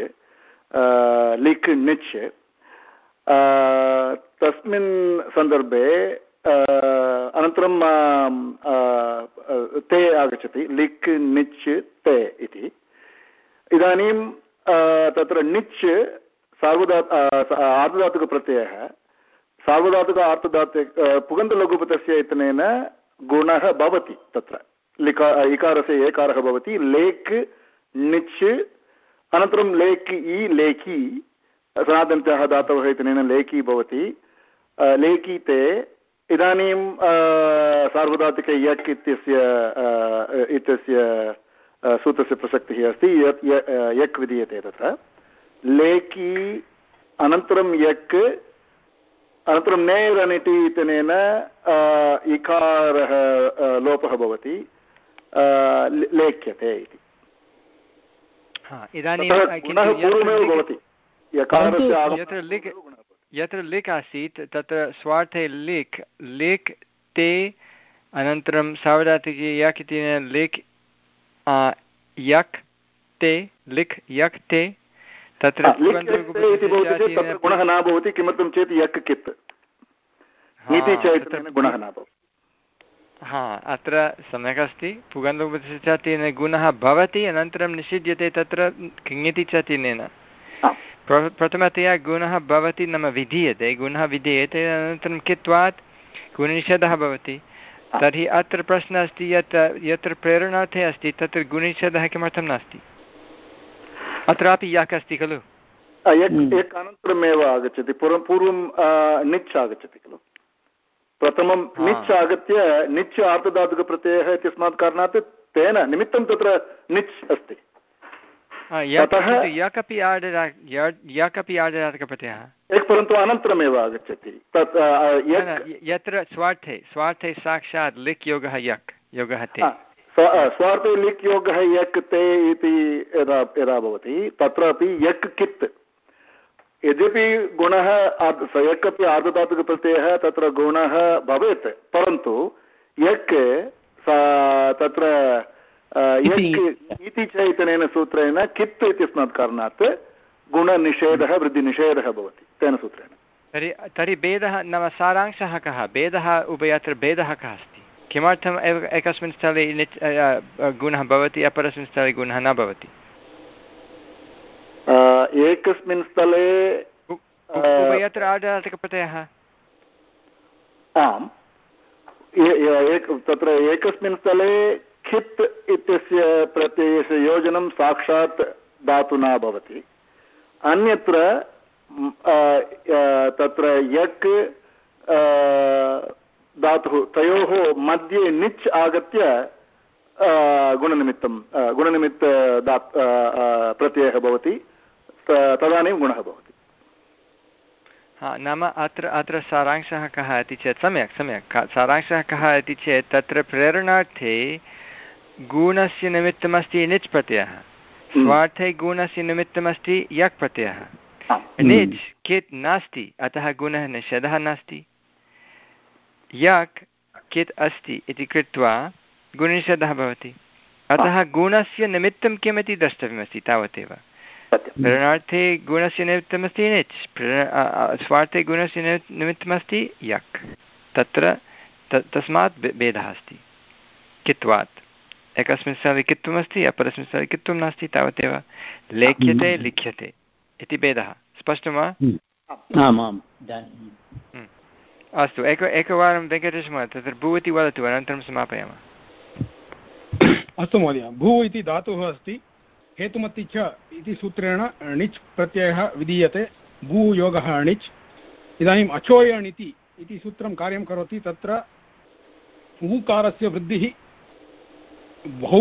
लिख् णिच् तस्मिन् सन्दर्भे अनन्तरं ते आगच्छति लिक् निच् ते इति। इदानीं तत्र निच् सार्वधा आर्धधातुकप्रत्ययः सार्वधातुक आर्धधातुक पुगन्तलघुपतस्य इत्यनेन गुणः भवति। तत्र लिका इकारस्य एकारः भवति। लेक् निच् अनन्तरं लेक् इ लेखी सनातनतः धातवः इत्यनेन लेखी भवति। लेखी ते इदानीं सार्वधातुक यक् इत्यस्य इत्यस्य सूत्रस्य प्रसक्तिः अस्ति। यत् यक् विधीयते तत्र लेखी अनन्तरं यक् अनन्तरं नेरनिटि इत्यनेन इकारः लोपः भवति लेख्यते इति। पूर्वमेव भवति यत्र लिक् आसीत् तत्र स्वार्थे लिक् लिक् ते अनन्तरं सार्वधातुके यक् इत्यनेन लिक् यक् ते लिक् यक् ते तत्र गुणः न भवति। किमर्थं चेत् यक् कित् नीति च गुणः न भवति। हा अत्र सम्यक् अस्ति। पुगन्तलघुपतस्य च तेन गुणः भवति अनन्तरं निषिध्यते तत्र किङिति च तेन। प्रथमतया गुणः भवति नाम विधीयते गुणः विधीयते अनन्तरं कित्वात् गुणनिषेधः भवति। तर्हि अत्र प्रश्नः अस्ति यत् यत्र प्रेरणार्थे अस्ति तत्र गुणनिषेधः किमर्थं नास्ति? अत्रापि यक् अस्ति खलु? यक् अनन्तरमेव आगच्छति। पूर्वं पूर्वं निच् आगच्छति खलु। प्रथमं निच् आगत्य निच् आर्धधातुकप्रत्ययः इत्यस्मात् कारणात् तेन निमित्तं तत्र निच् अस्ति। यक् अपि यक् अपि आर्धधातुकप्रत्ययः यक् परन्तु अनन्तरमेव आगच्छति। तत् यत्र स्वार्थे स्वार्थे साक्षात् लिक् योगः यक् योगः ते स्वार्थे लिक् योगः यक् ते इति यदा यदा भवति तत्रापि यक् कित् यद्यपि गुणः यक् अपि आर्धधातुकप्रत्ययः तत्र गुणः भवेत् परन्तु यक् तत्र यक् इति च इत्यनेन सूत्रेण कित् इत्यस्मात् कारणात् गुणनिषेधः वृद्धिनिषेधः भवति तेन सूत्रेण। तर्हि तर्हि भेदः नाम सारांशः कः? भेदः उभयत्र भेदः कः अस्ति? किमर्थम् एकस्मिन् स्थले गुणः भवति अपरस्मिन् स्थले गुणः न भवति? एकस्मिन् स्थले उभयत्र आर्धधातुकप्रत्ययः। आम् तत्र एकस्मिन् स्थले खित् इत्यस्य प्रत्ययस्य योजनं साक्षात् धातुना भवति। अन्यत्र तत्र यक् धातुः तयोः मध्ये निच् आगत्य गुणनिमित्तं गुणनिमित्त प्रत्ययः भवति तदानीं गुणः भवति। हा नाम अत्र अत्र सारांशः कः इति चेत् सम्यक् सम्यक् सारांशः कः इति चेत् तत्र प्रेरणार्थे गुणस्य निमित्तमस्ति निच् प्रत्ययः स्वार्थे गुणस्य निमित्तमस्ति यक् प्रत्ययः। निच् कित् नास्ति अतः गुणः निषेधः नास्ति। यक् कित् अस्ति इति कृत्वा गुणनिषेधः भवति। अतः गुणस्य निमित्तं किम् इति द्रष्टव्यमस्ति तावदेव। प्रेरणार्थे गुणस्य निमित्तमस्ति निच् स्वार्थे गुणस्य निमित्तमस्ति यक् तत्र तस्मात् भेदः अस्ति कित्वात्। एकस्मिन् स्थले कित्वमस्ति अपरस्मिन् स्थले कित्वं नास्ति तावदेव। लेख्यते लिख्यते इति भेदः। स्पष्टं वा? अस्तु एक एकवारं वेङ्कटेशमहोदय तत्र भू इति वदतु अनन्तरं समापयामः। अस्तु महोदय भू इति धातुः अस्ति हेतुमति च इति सूत्रेण णिच् प्रत्ययः विधीयते भू योगः णिच्। इदानीम् अचोयणिति इति सूत्रं कार्यं करोति। तत्र ऊकारस्य वृद्धिः बहु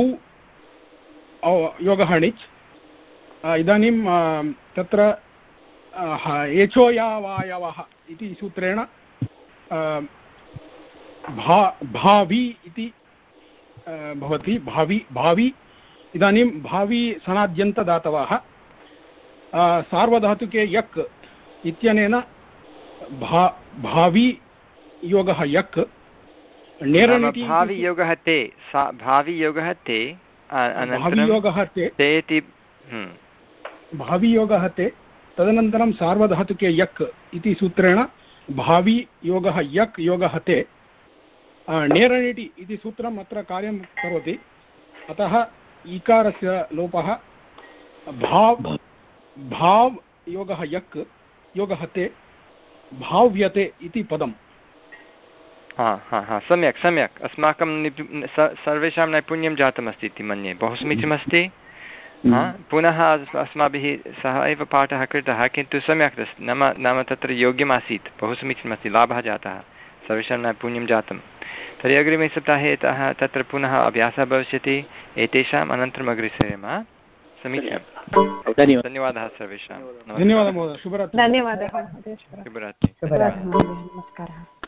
योगः णिच्। इदानीं तत्र एचोयावायवः इति सूत्रेण भा भावी इति भवति। भावी भावी इदानीं भावी सनाद्यन्तदातवः सार्वधातुके यक् इत्यनेन भा भावी योगः यक् नेरनिति भावी योगः ते भावी योगः ते भावी योगः ते भावी योगः ते तदनन्तरं सार्वधातुके यक् इति सूत्रेण भावी योगः यक् योगः ते नेरनिटि इति सूत्रम् अत्र कार्यं करोति। अतः ईकारस्य लोपः भाव भाव योगः यक् योगः ते भाव्यते इति पदम्। हा हा हा सम्यक् सम्यक् अस्माकं निपु सर्वेषां नैपुण्यं जातमस्ति इति मन्ये। बहु समीचीनमस्ति। हा पुनः अस्माभिः सः एव पाठः कृतः, किन्तु सम्यक् अस्ति, नाम नाम तत्र योग्यमासीत्, बहु समीचीनमस्ति, लाभः जातः, सर्वेषां नैपुण्यं जातं। तर्हि अग्रिमे सप्ताहे तः तत्र पुनः अभ्यासः भविष्यति एतेषाम्, अनन्तरम् अग्रे सरेम। समीचीनं, धन्यवादः सर्वेषां। धन्यवादः महोदय। शुभरात्रिः। धन्यवादः। शुभरात्रिः। नमस्कारः।